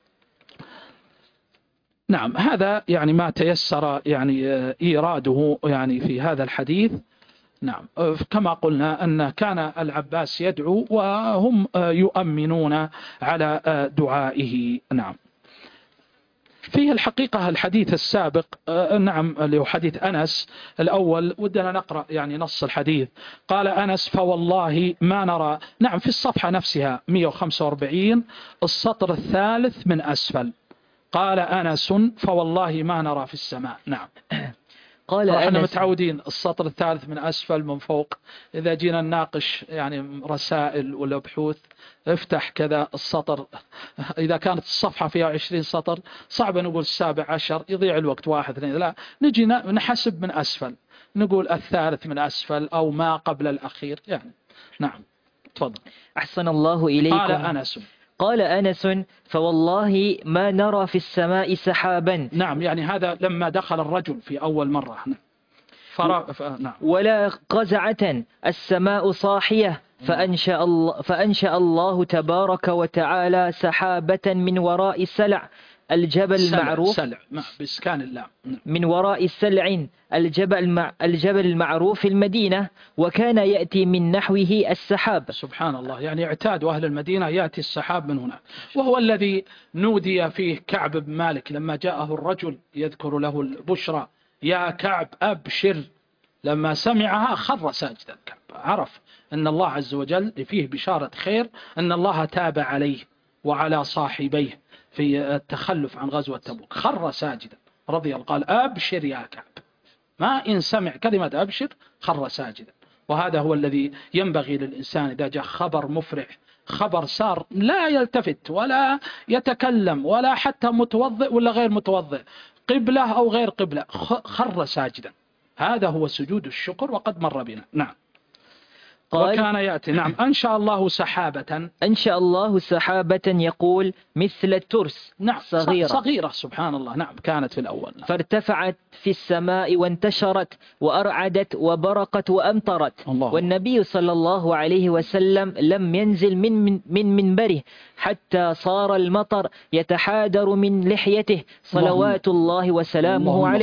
نعم، هذا يعني ما تيسر يعني إيراده يعني في هذا الحديث. نعم، كما قلنا أن كان العباس يدعو وهم يؤمنون على دعائه. نعم، فيه الحقيقة الحديث السابق، نعم، اللي هو حديث أنس الأول، ودنا نقرأ يعني نص الحديث. قال أنس فوالله ما نرى، نعم، في الصفحة نفسها 145 السطر الثالث من أسفل، قال أنس فوالله ما نرى في السماء. نعم، قال احنا متعودين السطر الثالث من أسفل من فوق، إذا جينا نناقش يعني رسائل ولا بحوث افتح كذا السطر، إذا كانت الصفحة فيها 20 سطر صعب نقول 17، يضيع الوقت 1 2، لا، نجي نحسب من أسفل، نقول الثالث من أسفل أو ما قبل الأخير يعني. نعم، تفضل. أحسن الله إليكم. قال أنس فوالله ما نرى في السماء سحابا. نعم، يعني هذا لما دخل الرجل في أول مرة. نعم. ولا قزعة، السماء صاحية، فأنشأ الله تبارك وتعالى سحابة من وراء السلع الجبل المعروف، سلع بإسكان اللام، من وراء السلع الجبل المعروف في المدينة، وكان يأتي من نحوه السحاب. سبحان الله، يعني اعتاد أهل المدينة يأتي السحاب من هنا، وهو الذي نودي فيه كعب بن مالك لما جاءه الرجل يذكر له البشرى يا كعب أبشر، لما سمعها خر ساجدا. كعب عرف أن الله عز وجل فيه بشارة خير، أن الله تاب عليه وعلى صاحبيه في التخلف عن غزوة تبوك، خر ساجدا رضي الله، قال أبشر يا كعب، ما إن سمع كلمة أبشر خر ساجدا. وهذا هو الذي ينبغي للإنسان إذا جاء خبر مفرح، خبر سار، لا يلتفت ولا يتكلم ولا حتى متوضئ ولا غير متوضئ، قبلة أو غير قبلة، خر ساجدا. هذا هو سجود الشكر، وقد مر بنا. نعم، وكان يأتي. نعم، أنشأ الله سحابة، أنشأ الله سحابة يقول مثل الترس، نعم، صغيرة سبحان الله. نعم، كانت في الأول. نعم. فارتفعت في السماء وانتشرت وأرعدت وبرقت وأمطرت. الله. والنبي صلى الله عليه وسلم لم ينزل من منبره حتى صار المطر يتحادر من لحيته صلوات الله وسلامه عليه.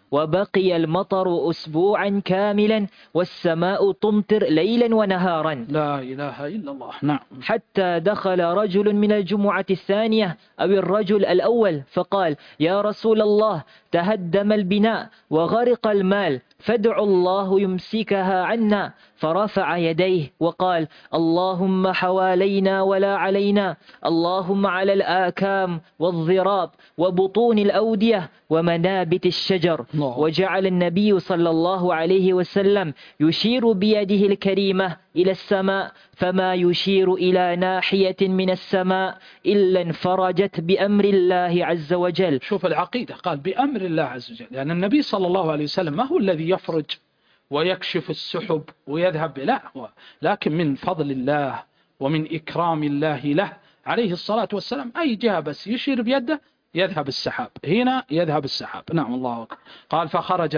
وبقي المطر أسبوعا كاملا والسماء تمطر ليلا ونهارا. لا إله إلا الله. نعم. حتى دخل رجل من الجمعة الثانية أو الرجل الأول فقال: يا رسول الله، تهدم البناء وغرق المال، فادع الله يمسكها عنا. فرفع يديه وقال: اللهم حوالينا ولا علينا، اللهم على الآكام والضراب وبطون الأودية ومنابت الشجر. وجعل النبي صلى الله عليه وسلم يشير بيده الكريمة إلى السماء، فما يشير إلى ناحية من السماء إلا انفرجت بأمر الله عز وجل. شوف العقيدة، قال بأمر الله عز وجل، لأن النبي صلى الله عليه وسلم ما هو الذي يفرج ويكشف السحب ويذهب، لا، لكن من فضل الله ومن إكرام الله له عليه الصلاة والسلام، أي جهة بس يشير بيده يذهب السحاب، هنا يذهب السحاب. نعم. الله أكبر. قال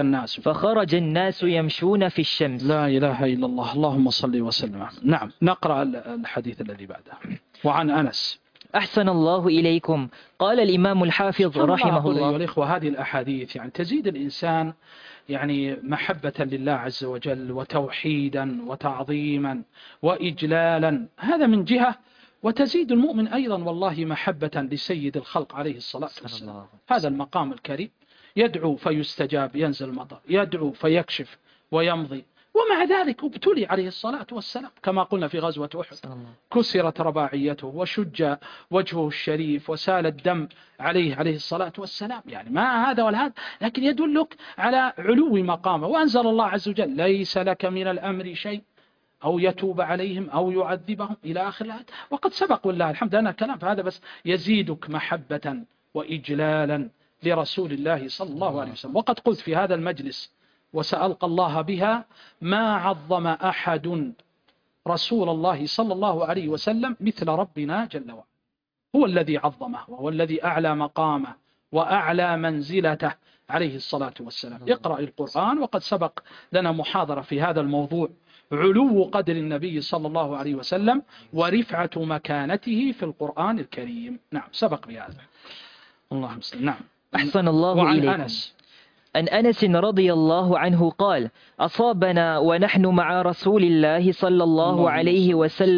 فخرج الناس يمشون في الشمس. لا إله إلا الله. اللهم صل وسلم. نعم. نقرأ الحديث الذي بعده. وعن أنس. أحسن الله إليكم. قال الإمام الحافظ رحمه الله: والإخوة، هذه الأحاديث يعني تزيد الإنسان يعني محبة لله عز وجل وتوحيدا وتعظيما وإجلالا، هذا من جهة، وتزيد المؤمن أيضا والله محبة لسيد الخلق عليه الصلاة والسلام. هذا المقام الكريم، يدعو فيستجاب، ينزل المطر، يدعو فيكشف ويمضي، ومع ذلك ابتلي عليه الصلاة والسلام كما قلنا في غزوة أحد، كسرت رباعيته وشج وجهه الشريف وسال الدم عليه الصلاة والسلام. يعني ما هذا ولا هذا، لكن يدلك على علو مقامه. وأنزل الله عز وجل: ليس لك من الأمر شيء أو يتوب عليهم أو يعذبهم إلى آخر الآية. وقد سبق والله الحمد لله كلام، فهذا بس يزيدك محبة وإجلالا لرسول الله صلى الله عليه وسلم. وقد قلت في هذا المجلس وسألقى الله بها: ما عظم أحد رسول الله صلى الله عليه وسلم مثل ربنا جل وعلا. هو الذي عظمه وهو الذي أعلى مقامه وأعلى منزلته عليه الصلاة والسلام. اقرأ القرآن، وقد سبق لنا محاضرة في هذا الموضوع: علو قدر النبي صلى الله عليه وسلم ورفعة مكانته في القرآن الكريم. نعم، سبق بهذا. الله مسلم. نعم. أحسن الله إليكم. عن أنس رضي الله عنه قال: أصابنا ونحن مع رسول الله صلى الله عليه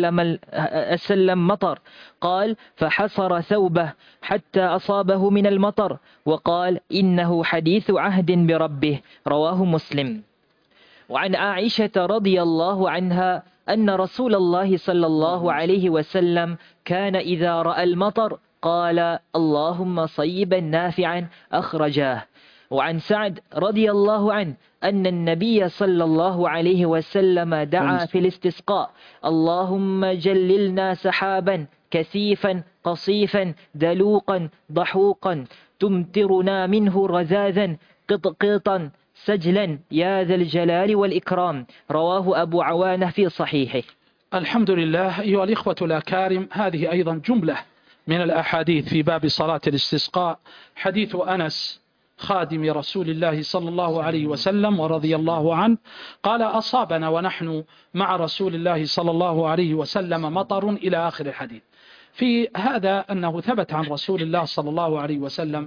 وسلم مطر. قال: فحصر ثوبه حتى أصابه من المطر، وقال: إنه حديث عهد بربه. رواه مسلم. وعن عائشة رضي الله عنها أن رسول الله صلى الله عليه وسلم كان إذا رأى المطر قال: اللهم صيبا نافعا. أخرجاه. وعن سعد رضي الله عنه أن النبي صلى الله عليه وسلم دعا في الاستسقاء: اللهم جللنا سحابا كثيفا قصيفا دلوقا ضحوقا تمطرنا منه رذاذا قطقطا سجلا يا ذا الجلال والإكرام. رواه أبو عوانة في صحيحه. الحمد لله. أيها الإخوة الأكارم، هذه أيضا جملة من الأحاديث في باب صلاة الاستسقاء. حديث أنس خادم رسول الله صلى الله عليه وسلم ورضي الله عنه قال: أصابنا ونحن مع رسول الله صلى الله عليه وسلم مطر، إلى آخر الحديث. في هذا أنه ثبت عن رسول الله صلى الله عليه وسلم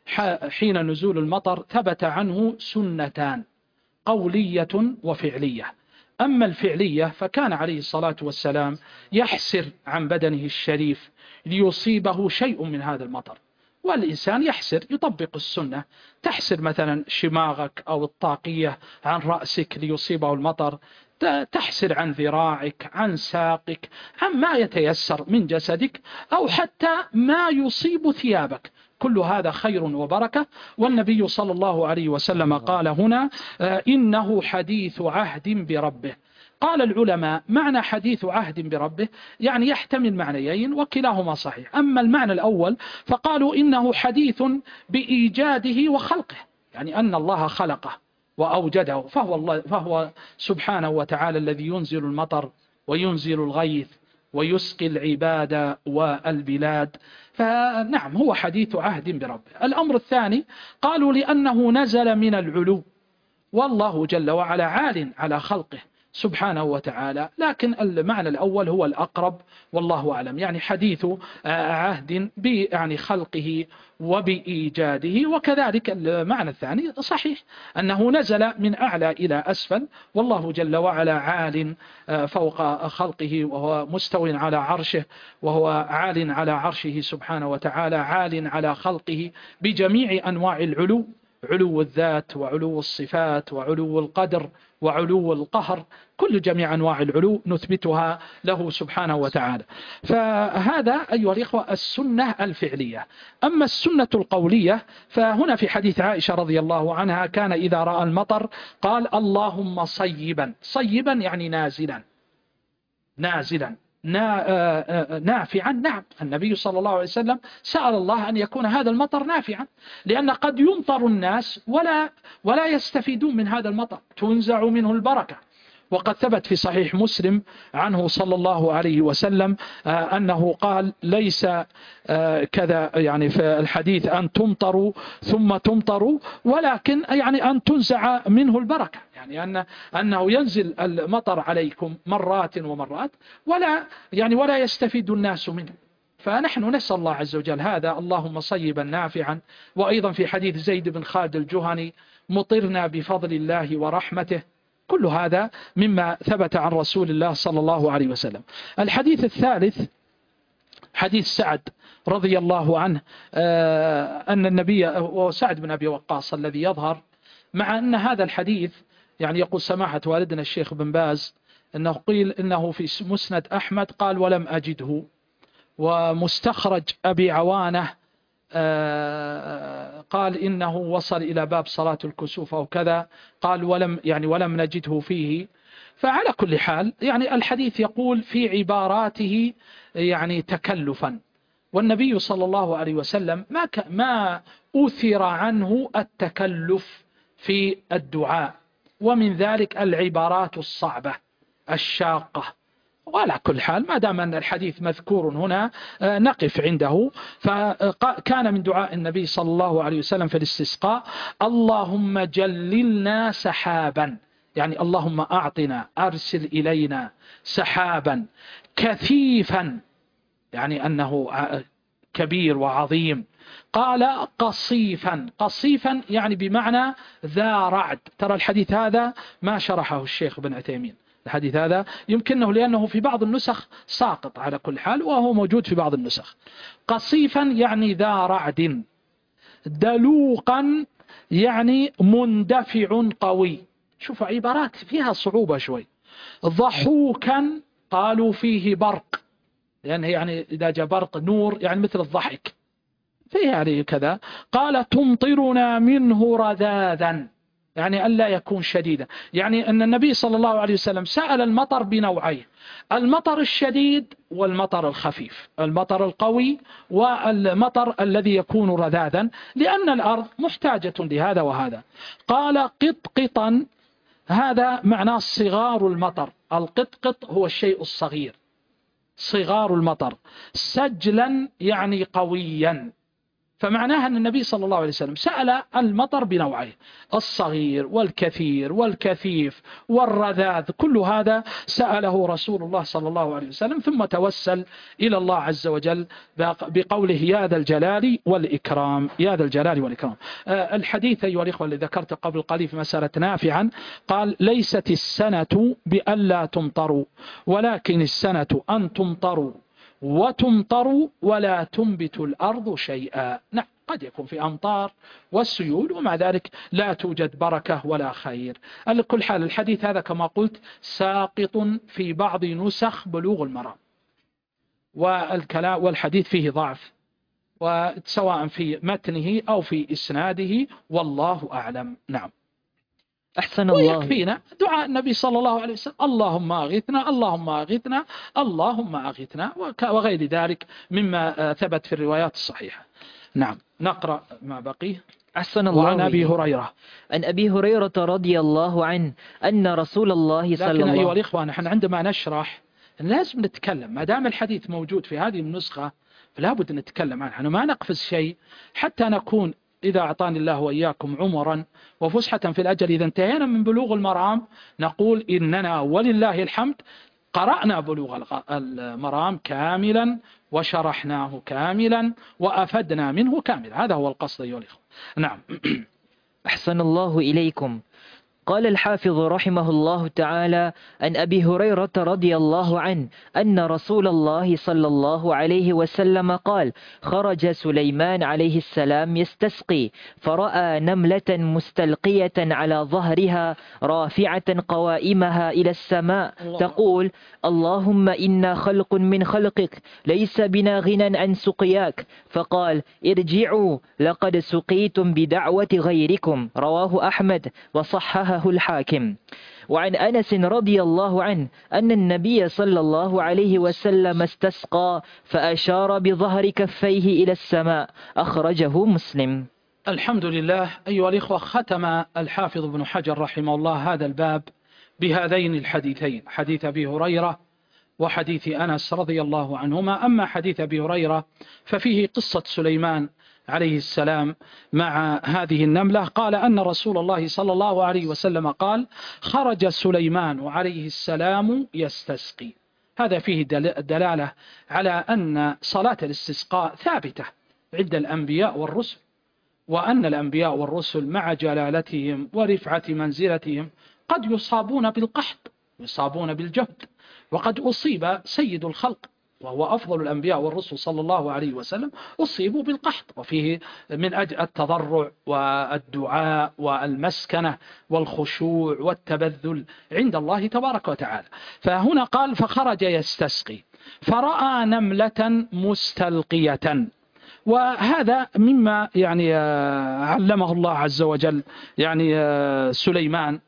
حين نزول المطر ثبت عنه سنتان: قولية وفعلية. أما الفعلية فكان عليه الصلاة والسلام يحسر عن بدنه الشريف ليصيبه شيء من هذا المطر. والإنسان يحسر، يطبق السنة، تحسر مثلا شماغك أو الطاقية عن رأسك ليصيبه المطر، تحسر عن ذراعك، عن ساقك، عن ما يتيسر من جسدك، أو حتى ما يصيب ثيابك. كل هذا خير وبركة. والنبي صلى الله عليه وسلم قال هنا: إنه حديث عهد بربه. قال العلماء: معنى حديث عهد بربه يعني يحتمل معنيين وكلاهما صحيح. أما المعنى الأول فقالوا إنه حديث بإيجاده وخلقه، يعني أن الله خلقه وأوجده، فهو سبحانه وتعالى الذي ينزل المطر وينزل الغيث ويسقي العباد والبلاد. فنعم، هو حديث عهد بربه. الأمر الثاني قالوا لأنه نزل من العلو، والله جل وعلا عال على خلقه سبحانه وتعالى، لكن المعنى الأول هو الأقرب والله أعلم. يعني حديث عهد يعني خلقه وبإيجاده، وكذلك المعنى الثاني صحيح أنه نزل من أعلى إلى أسفل، والله جل وعلا عال فوق خلقه، وهو مستو على عرشه، وهو عال على عرشه سبحانه وتعالى، عال على خلقه بجميع أنواع العلو، علو الذات وعلو الصفات وعلو القدر وعلو القهر، كل جميع أنواع العلو نثبتها له سبحانه وتعالى. فهذا أيها الإخوة السنة الفعلية. أما السنة القولية فهنا في حديث عائشة رضي الله عنها كان إذا رأى المطر قال اللهم صيبا، صيبا يعني نازلا، نازلا نافعا. نعم، النبي صلى الله عليه وسلم سأل الله أن يكون هذا المطر نافعا، لأن قد يمطر الناس ولا يستفيدون من هذا المطر، تنزع منه البركة. وقد ثبت في صحيح مسلم عنه صلى الله عليه وسلم أنه قال ليس كذا، يعني في الحديث أن تمطروا ثم تمطروا، ولكن يعني أن تنزع منه البركة، يعني أنه ينزل المطر عليكم مرات ومرات ولا يستفيد الناس منه. فنحن نسأل الله عز وجل هذا، اللهم صيبا نافعا. وأيضا في حديث زيد بن خالد الجهني مطرنا بفضل الله ورحمته، كل هذا مما ثبت عن رسول الله صلى الله عليه وسلم. الحديث الثالث حديث سعد رضي الله عنه، أن النبي، وسعد بن أبي وقاص الذي يظهر، مع أن هذا الحديث يعني يقول سماحة والدنا الشيخ بن باز أنه قيل إنه في مسند أحمد قال ولم أجده، ومستخرج أبي عوانة قال إنه وصل إلى باب صلاة الكسوف أو كذا، قال ولم نجده فيه. فعلى كل حال يعني الحديث يقول في عباراته يعني تكلفا، والنبي صلى الله عليه وسلم ما أثر عنه التكلف في الدعاء، ومن ذلك العبارات الصعبة الشاقة. وعلى كل حال ما دام أن الحديث مذكور هنا نقف عنده. فكان من دعاء النبي صلى الله عليه وسلم في الاستسقاء اللهم جللنا سحابا، يعني اللهم أعطنا أرسل إلينا سحابا كثيفا، يعني أنه كبير وعظيم. قال قصيفا، قصيفا يعني بمعنى ذا رعد. ترى الحديث هذا ما شرحه الشيخ بن عثيمين، الحديث هذا يمكنه لأنه في بعض النسخ ساقط على كل حال، وهو موجود في بعض النسخ. قصيفا يعني ذا رعد، دلوقا يعني مندفع قوي. شوف عبارات فيها صعوبة شوي. ضحوكا قالوا فيه برق، لأنه يعني إذا جاء برق نور يعني مثل الضحك فيه يعني كذا. قال تمطرنا منه رذاذا، يعني ألا يكون شديدا، يعني أن النبي صلى الله عليه وسلم سأل المطر بنوعين: المطر الشديد والمطر الخفيف، المطر القوي والمطر الذي يكون رذاذا، لأن الأرض محتاجة لهذا وهذا. قال قطقطا، هذا معناه صغار المطر، القطقط هو الشيء الصغير، صغار المطر. سجلا يعني قويا. فمعناها أن النبي صلى الله عليه وسلم سأل المطر بنوعين: الصغير والكثير والكثيف والرذاذ، كل هذا سأله رسول الله صلى الله عليه وسلم، ثم توسل إلى الله عز وجل بقوله يا ذا الجلال والإكرام، يا ذا الجلال والإكرام. الحديث أيها الإخوة اللي ذكرت قبل قليل في مسألة نافعا، قال ليست السنة بألا تمطروا، ولكن السنة أن تمطروا وتمطروا ولا تنبت الأرض شيئا. نعم، قد يكون في أمطار والسيول ومع ذلك لا توجد بركة ولا خير. على كل حال الحديث هذا كما قلت ساقط في بعض نسخ بلوغ المرام، والحديث فيه ضعف، وسواء في متنه أو في إسناده، والله أعلم. نعم. أحسن الله. ويكفينا دعاء النبي صلى الله عليه وسلم: اللهم أغثنا اللهم أغثنا اللهم أغثنا، وغير ذلك مما ثبت في الروايات الصحيحة. نعم، نقرأ ما بقي. أحسن الله. وعن أبي هريرة، عن أبي هريرة رضي الله عنه أن رسول الله صلى الله عليه وسلم. لكن أيها الإخوة نحن عندما نشرح لازم نتكلم، ما دام الحديث موجود في هذه النسخة فلا بد أن نتكلم عنه، ما نقفز شيء حتى نكون إذا أعطاني الله وإياكم عمرا وفسحة في الأجل، إذا انتهينا من بلوغ المرام نقول إننا ولله الحمد قرأنا بلوغ المرام كاملا وشرحناه كاملا وأفدنا منه كاملا. هذا هو القصد أيها الإخوة. نعم. أحسن الله إليكم. قال الحافظ رحمه الله تعالى عن أبي هريرة رضي الله عنه أن رسول الله صلى الله عليه وسلم قال: خرج سليمان عليه السلام يستسقي فرأى نملة مستلقية على ظهرها رافعة قوائمها إلى السماء تقول: اللهم إنا خلق من خلقك ليس بنا غنى عن سقياك. فقال: ارجعوا لقد سقيتم بدعوة غيركم. رواه أحمد وصححه الحاكم. وعن أنس رضي الله عنه أن النبي صلى الله عليه وسلم استسقى فأشار بظهر كفيه إلى السماء. أخرجه مسلم. الحمد لله. أيها الإخوة، ختم الحافظ ابن حجر رحمه الله هذا الباب بهذين الحديثين، حديث أبي هريرة وحديث أنس رضي الله عنهما. أما حديث أبي هريرة ففيه قصة سليمان عليه السلام مع هذه النملة. قال أن رسول الله صلى الله عليه وسلم قال: خرج سليمان عليه السلام يستسقي. هذا فيه دلالة على أن صلاة الاستسقاء ثابتة عند الأنبياء والرسل، وأن الأنبياء والرسل مع جلالتهم ورفعة منزلتهم قد يصابون بالقحط، يصابون بالجهد، وقد أصيب سيد الخلق وهو أفضل الأنبياء والرسل صلى الله عليه وسلم أصيبوا بالقحط، وفيه من أجل التضرع والدعاء والمسكنة والخشوع والتبذل عند الله تبارك وتعالى. فهنا قال: فخرج يستسقي فرأى نملة مستلقية. وهذا مما يعني علمه الله عز وجل يعني سليمان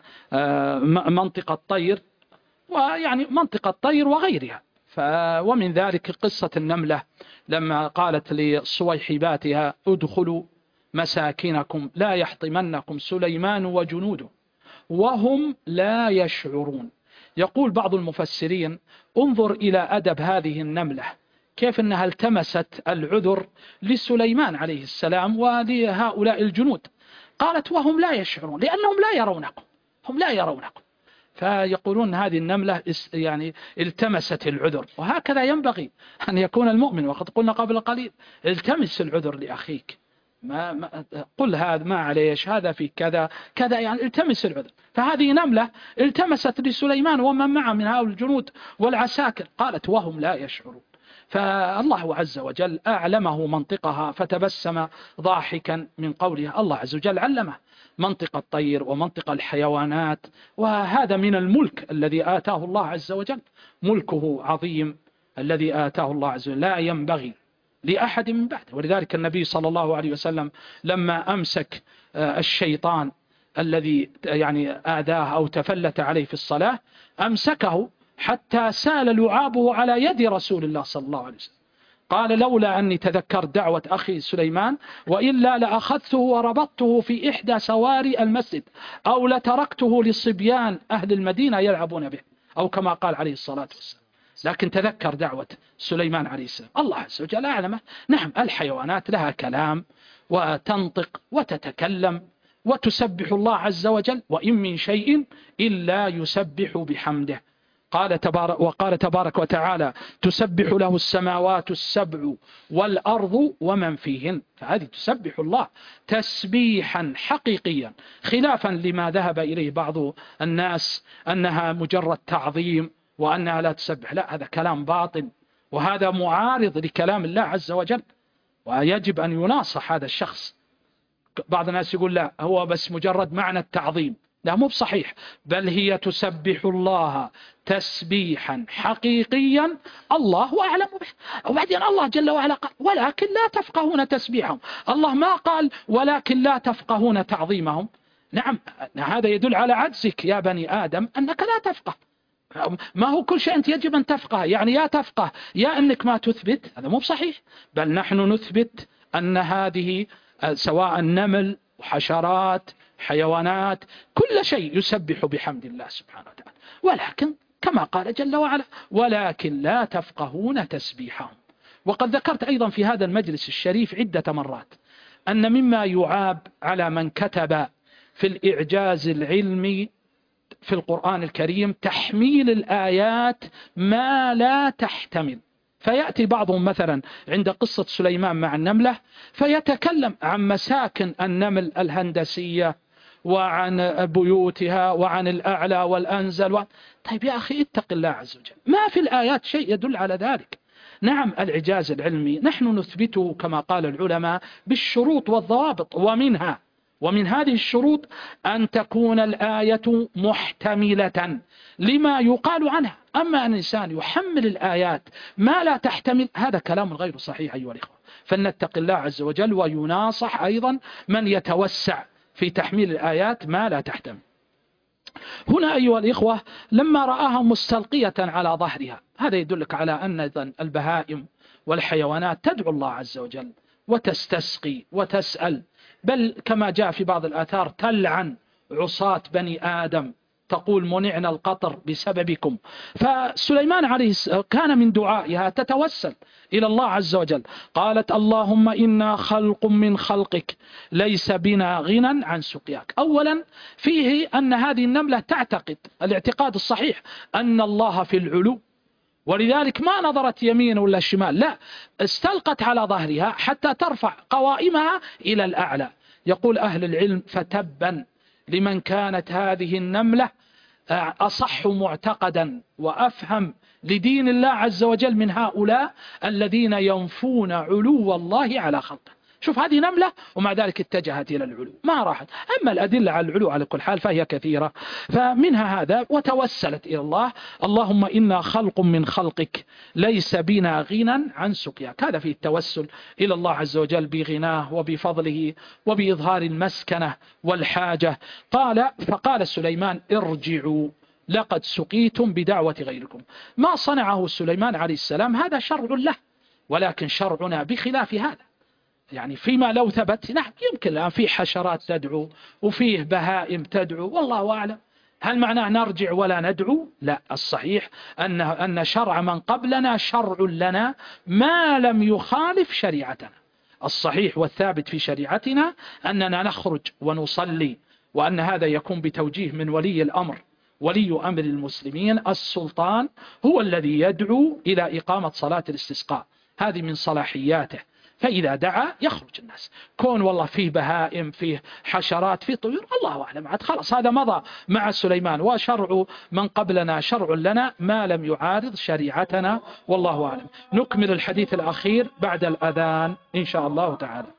منطق الطير، ويعني منطق الطير وغيرها. ومن ذلك قصة النملة لما قالت لصويحباتها: ادخلوا مساكنكم لا يحطمنكم سليمان وجنوده وهم لا يشعرون. يقول بعض المفسرين: انظر إلى أدب هذه النملة، كيف أنها التمست العذر لسليمان عليه السلام ولهؤلاء الجنود. قالت: وهم لا يشعرون، لأنهم لا يرونكم، هم لا يرونكم. فيقولون هذه النملة يعني التمست العذر، وهكذا ينبغي أن يكون المؤمن. وقد قلنا قبل قليل: التمس العذر لأخيك، ما قل هذا ما عليش، هذا في كذا كذا، يعني التمس العذر. فهذه نملة التمست لسليمان ومن معه من هؤلاء الجنود والعساكر، قالت: وهم لا يشعرون. فالله عز وجل أعلمه منطقها فتبسم ضاحكا من قولها. الله عز وجل علمه منطق الطير ومنطق الحيوانات، وهذا من الملك الذي آتاه الله عز وجل، ملكه عظيم الذي آتاه الله عز وجل لا ينبغي لأحد من بعده. ولذلك النبي صلى الله عليه وسلم لما أمسك الشيطان الذي يعني آذاه أو تفلت عليه في الصلاة، أمسكه حتى سال لعابه على يد رسول الله صلى الله عليه وسلم. قال: لولا أني تذكرت دعوة أخي سليمان وإلا لأخذته وربطته في إحدى سواري المسجد أو لتركته لصبيان أهل المدينة يلعبون به، أو كما قال عليه الصلاة والسلام. لكن تذكر دعوة سليمان عليه السلام. الله عز وجل أعلمه. نعم، الحيوانات لها كلام وتنطق وتتكلم وتسبح الله عز وجل: وإن من شيء إلا يسبح بحمده. وقال تبارك وتعالى: تسبح له السماوات السبع والأرض ومن فيهن. فهذه تسبح الله تسبيحا حقيقيا، خلافا لما ذهب إليه بعض الناس أنها مجرد تعظيم وأنها لا تسبح. لا، هذا كلام باطل، وهذا معارض لكلام الله عز وجل، ويجب أن يناصح هذا الشخص. بعض الناس يقول: لا، هو بس مجرد معنى التعظيم. لا، مو بصحيح، بل هي تسبح الله تسبيحا حقيقيا الله أعلم به. وبعدين الله جل وعلا قال: ولكن لا تفقهون تسبيحهم. الله ما قال: ولكن لا تفقهون تعظيمهم. نعم، هذا يدل على عجزك يا بني آدم أنك لا تفقه. ما هو كل شيء أنت يجب أن تفقه، يعني يا تفقه يا أنك ما تثبت. هذا مو بصحيح، بل نحن نثبت أن هذه سواء نمل وحشرات حيوانات كل شيء يسبح بحمد الله سبحانه وتعالى، ولكن كما قال جل وعلا: ولكن لا تفقهون تسبيحهم. وقد ذكرت أيضا في هذا المجلس الشريف عدة مرات أن مما يعاب على من كتب في الإعجاز العلمي في القرآن الكريم تحميل الآيات ما لا تحتمل. فيأتي بعضهم مثلا عند قصة سليمان مع النملة فيتكلم عن مساكن النمل الهندسية وعن بيوتها وعن الأعلى والأنزل طيب يا أخي اتق الله عز وجل، ما في الآيات شيء يدل على ذلك. نعم الإعجاز العلمي نحن نثبته كما قال العلماء بالشروط والضوابط، ومن هذه الشروط أن تكون الآية محتملة لما يقال عنها. أما أن الإنسان يحمل الآيات ما لا تحتمل هذا كلام غير صحيح أيها الإخوة. فلنتق الله عز وجل، ويناصح أيضا من يتوسع في تحميل الآيات ما لا تحتمل. هنا أيها الإخوة لما رآها مستلقية على ظهرها، هذا يدلك على أن البهائم والحيوانات تدعو الله عز وجل وتستسقي وتسأل، بل كما جاء في بعض الآثار تلعن عصاة بني آدم تقول منعنا القطر بسببكم. فسليمان عليه السلام كان من دعائها تتوسل إلى الله عز وجل، قالت اللهم إنا خلق من خلقك ليس بنا غنى عن سقياك. أولا فيه أن هذه النملة تعتقد الاعتقاد الصحيح أن الله في العلو، ولذلك ما نظرت يمين ولا شمال، لا استلقت على ظهرها حتى ترفع قوائمها إلى الأعلى. يقول أهل العلم فتبا لمن كانت هذه النملة أصح معتقدا وأفهم لدين الله عز وجل من هؤلاء الذين ينفون علو الله على خلقه. شوف هذه نملة ومع ذلك اتجهت إلى العلو ما راحت. أما الأدلة على العلو على كل حال فهي كثيرة، فمنها هذا وتوسلت إلى الله اللهم إنا خلق من خلقك ليس بنا غنى عن سقياك. هذا فيه التوسل إلى الله عز وجل بغناه وبفضله وبإظهار المسكنة والحاجة. فقال سليمان ارجعوا لقد سقيتم بدعوة غيركم. ما صنعه سليمان عليه السلام هذا شرع له، ولكن شرعنا بخلاف هذا. يعني فيما لو ثبت نعم يمكن الآن في حشرات تدعو وفيه بهائم تدعو والله أعلم، هل معناه نرجع ولا ندعو؟ لا، الصحيح أن شرع من قبلنا شرع لنا ما لم يخالف شريعتنا. الصحيح والثابت في شريعتنا أننا نخرج ونصلي، وأن هذا يكون بتوجيه من ولي الأمر. ولي أمر المسلمين السلطان هو الذي يدعو إلى إقامة صلاة الاستسقاء، هذه من صلاحياته. فإذا دعا يخرج الناس. كون والله فيه بهائم فيه حشرات فيه طيور الله أعلم، عاد خلاص هذا مضى مع سليمان، وشرع من قبلنا شرع لنا ما لم يعارض شريعتنا والله أعلم. نكمل الحديث الأخير بعد الأذان إن شاء الله تعالى.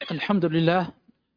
الحمد لله.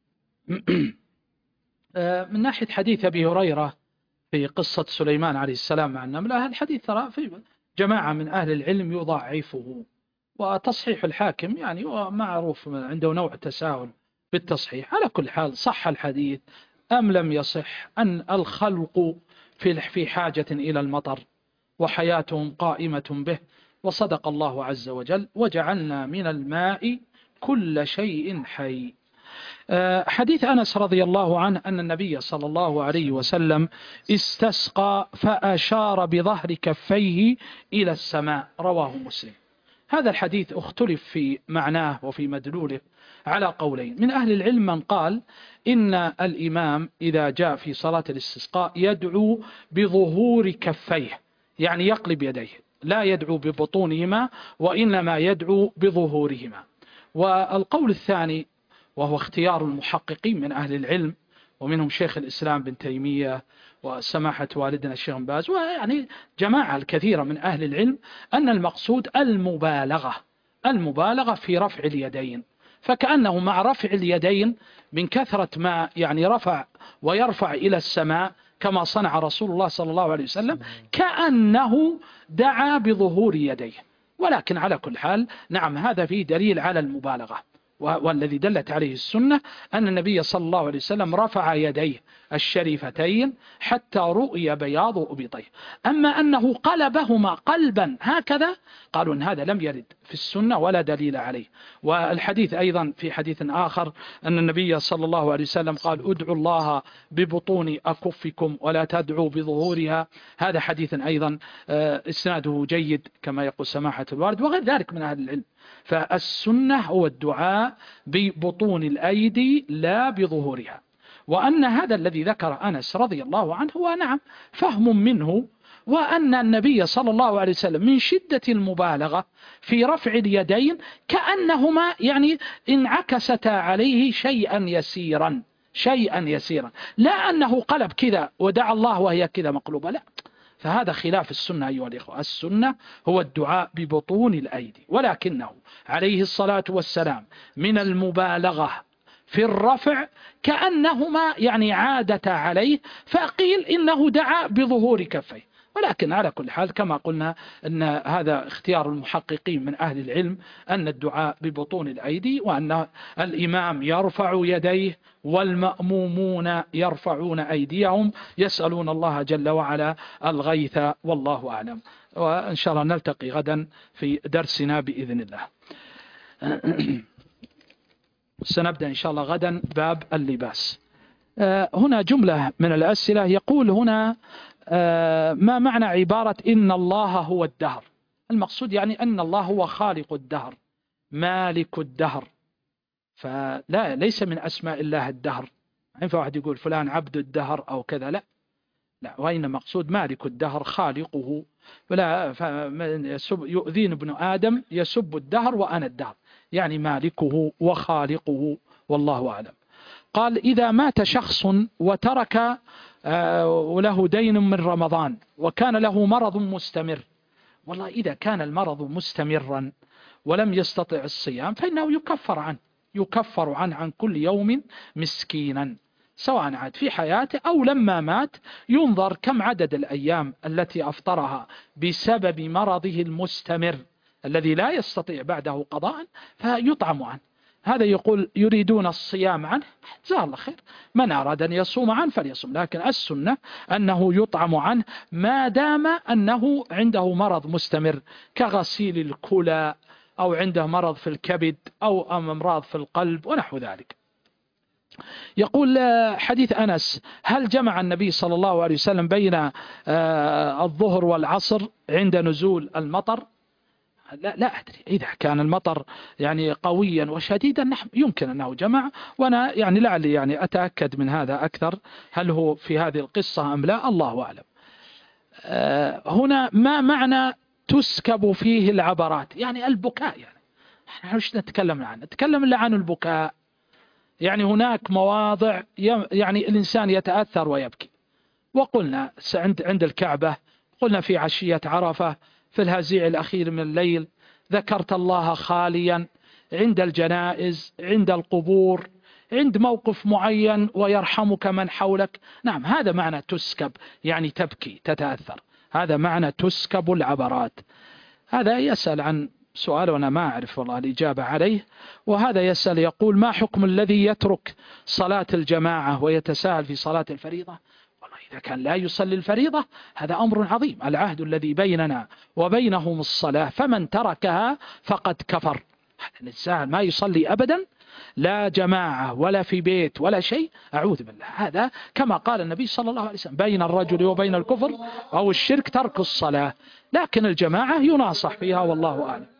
من ناحية حديث أبي هريرة في قصة سليمان عليه السلام مع النملة، الحديث ترى في جماعة من أهل العلم يضعفه، وتصحيح الحاكم يعني معروف عنده نوع تساهل بالتصحيح. على كل حال صح الحديث أم لم يصح أن الخلق في حاجة إلى المطر وحياتهم قائمة به، وصدق الله عز وجل وجعلنا من الماء كل شيء حي. حديث أنس رضي الله عنه أن النبي صلى الله عليه وسلم استسقى فأشار بظهر كفيه إلى السماء، رواه مسلم. هذا الحديث اختلف في معناه وفي مدلوله على قولين. من أهل العلم من قال إن الإمام إذا جاء في صلاة الاستسقاء يدعو بظهور كفيه، يعني يقلب يديه، لا يدعو ببطونهما وإنما يدعو بظهورهما. والقول الثاني وهو اختيار المحققين من أهل العلم، ومنهم شيخ الإسلام بن تيمية وسماحة والدنا الشيخ بن باز، ويعني جماعة الكثيرة من أهل العلم، أن المقصود المبالغة في رفع اليدين، فكأنه مع رفع اليدين من كثرة ما يعني رفع ويرفع إلى السماء كما صنع رسول الله صلى الله عليه وسلم، كأنه دعا بظهور يديه. ولكن على كل حال نعم، هذا فيه دليل على المبالغة، والذي دلت عليه السنة أن النبي صلى الله عليه وسلم رفع يديه الشريفتين حتى رؤي بياض أبطيه. أما أنه قلبهما قلبا هكذا، قالوا أن هذا لم يرد في السنة ولا دليل عليه. والحديث أيضا في حديث آخر أن النبي صلى الله عليه وسلم قال ادعوا الله ببطون أكفكم ولا تدعوا بظهورها. هذا حديث أيضا إسناده جيد كما يقول سماحة الوارد وغير ذلك من أهل العلم. فالسنة هو الدعاء ببطون الأيدي لا بظهورها. وأن هذا الذي ذكر أنس رضي الله عنه هو نعم فهم منه، وأن النبي صلى الله عليه وسلم من شدة المبالغة في رفع اليدين كأنهما يعني انعكستا عليه شيئا يسيرا، لا أنه قلب كذا ودعا الله وهي كذا مقلوبة، لا. فهذا خلاف السنة أيها الإخوة. السنة هو الدعاء ببطون الأيدي، ولكنه عليه الصلاة والسلام من المبالغة في الرفع كأنهما يعني عادتا عليه، فقيل إنه دعا بظهور كفيه. ولكن على كل حال كما قلنا أن هذا اختيار المحققين من أهل العلم أن الدعاء ببطون الأيدي، وأن الإمام يرفع يديه والمأمومون يرفعون أيديهم يسألون الله جل وعلا الغيث، والله أعلم. وإن شاء الله نلتقي غدا في درسنا بإذن الله. سنبدأ إن شاء الله غدا باب اللباس. هنا جملة من الأسئلة، يقول هنا ما معنى عبارة إن الله هو الدهر؟ المقصود يعني أن الله هو خالق الدهر مالك الدهر، فلا ليس من أسماء الله الدهر. يعني فواحد يقول فلان عبد الدهر أو كذا، لا، وإن مقصود مالك الدهر خالقه. ولا يؤذين ابن آدم يسب الدهر وأنا الدهر، يعني مالكه وخالقه، والله أعلم. قال إذا مات شخص وترك وله دين من رمضان وكان له مرض مستمر، والله إذا كان المرض مستمرا ولم يستطع الصيام فإنه يكفر عنه عن كل يوم مسكينا، سواء عاد في حياته أو لما مات. ينظر كم عدد الأيام التي أفطرها بسبب مرضه المستمر الذي لا يستطيع بعده قضاء فيطعم عنه. هذا يقول يريدون الصيام عنه، جزاه الله خير، من أراد أن يصوم عنه فليصوم، لكن السنة أنه يطعم عنه ما دام أنه عنده مرض مستمر كغسيل الكلى أو عنده مرض في الكبد أو أمراض في القلب ونحو ذلك. يقول حديث أنس هل جمع النبي صلى الله عليه وسلم بين الظهر والعصر عند نزول المطر؟ لا أدري، إذا كان المطر يعني قويا وشديدا يمكن أنه جمع، وأنا يعني لعلي يعني أتأكد من هذا أكثر، هل هو في هذه القصة أم لا، الله أعلم. هنا ما معنى تسكب فيه العبرات؟ يعني البكاء، يعني احنا مش نتكلم عنه، نتكلم إلا عن البكاء. يعني هناك مواضع يعني الإنسان يتأثر ويبكي، وقلنا عند الكعبة، قلنا في عشية عرفة، في الهزيع الأخير من الليل، ذكرت الله خاليا عند الجنائز، عند القبور، عند موقف معين ويرحمك من حولك. نعم، هذا معنى تسكب، يعني تبكي تتأثر، هذا معنى تسكب العبرات. هذا يسأل عن سؤال وأنا ما أعرف والله الإجابة عليه، وهذا يسأل يقول: ما حكم الذي يترك صلاة الجماعة ويتساهل في صلاة الفريضة؟ والله إذا كان لا يصلي الفريضة هذا أمر عظيم، العهد الذي بيننا وبينهم الصلاة، فمن تركها فقد كفر. هذا الإنسان ما يصلي أبدا، لا جماعة ولا في بيت ولا شيء، أعوذ بالله. هذا كما قال النبي صلى الله عليه وسلم: بين الرجل وبين الكفر أو الشرك ترك الصلاة. لكن الجماعة يناصح فيها والله أعلم.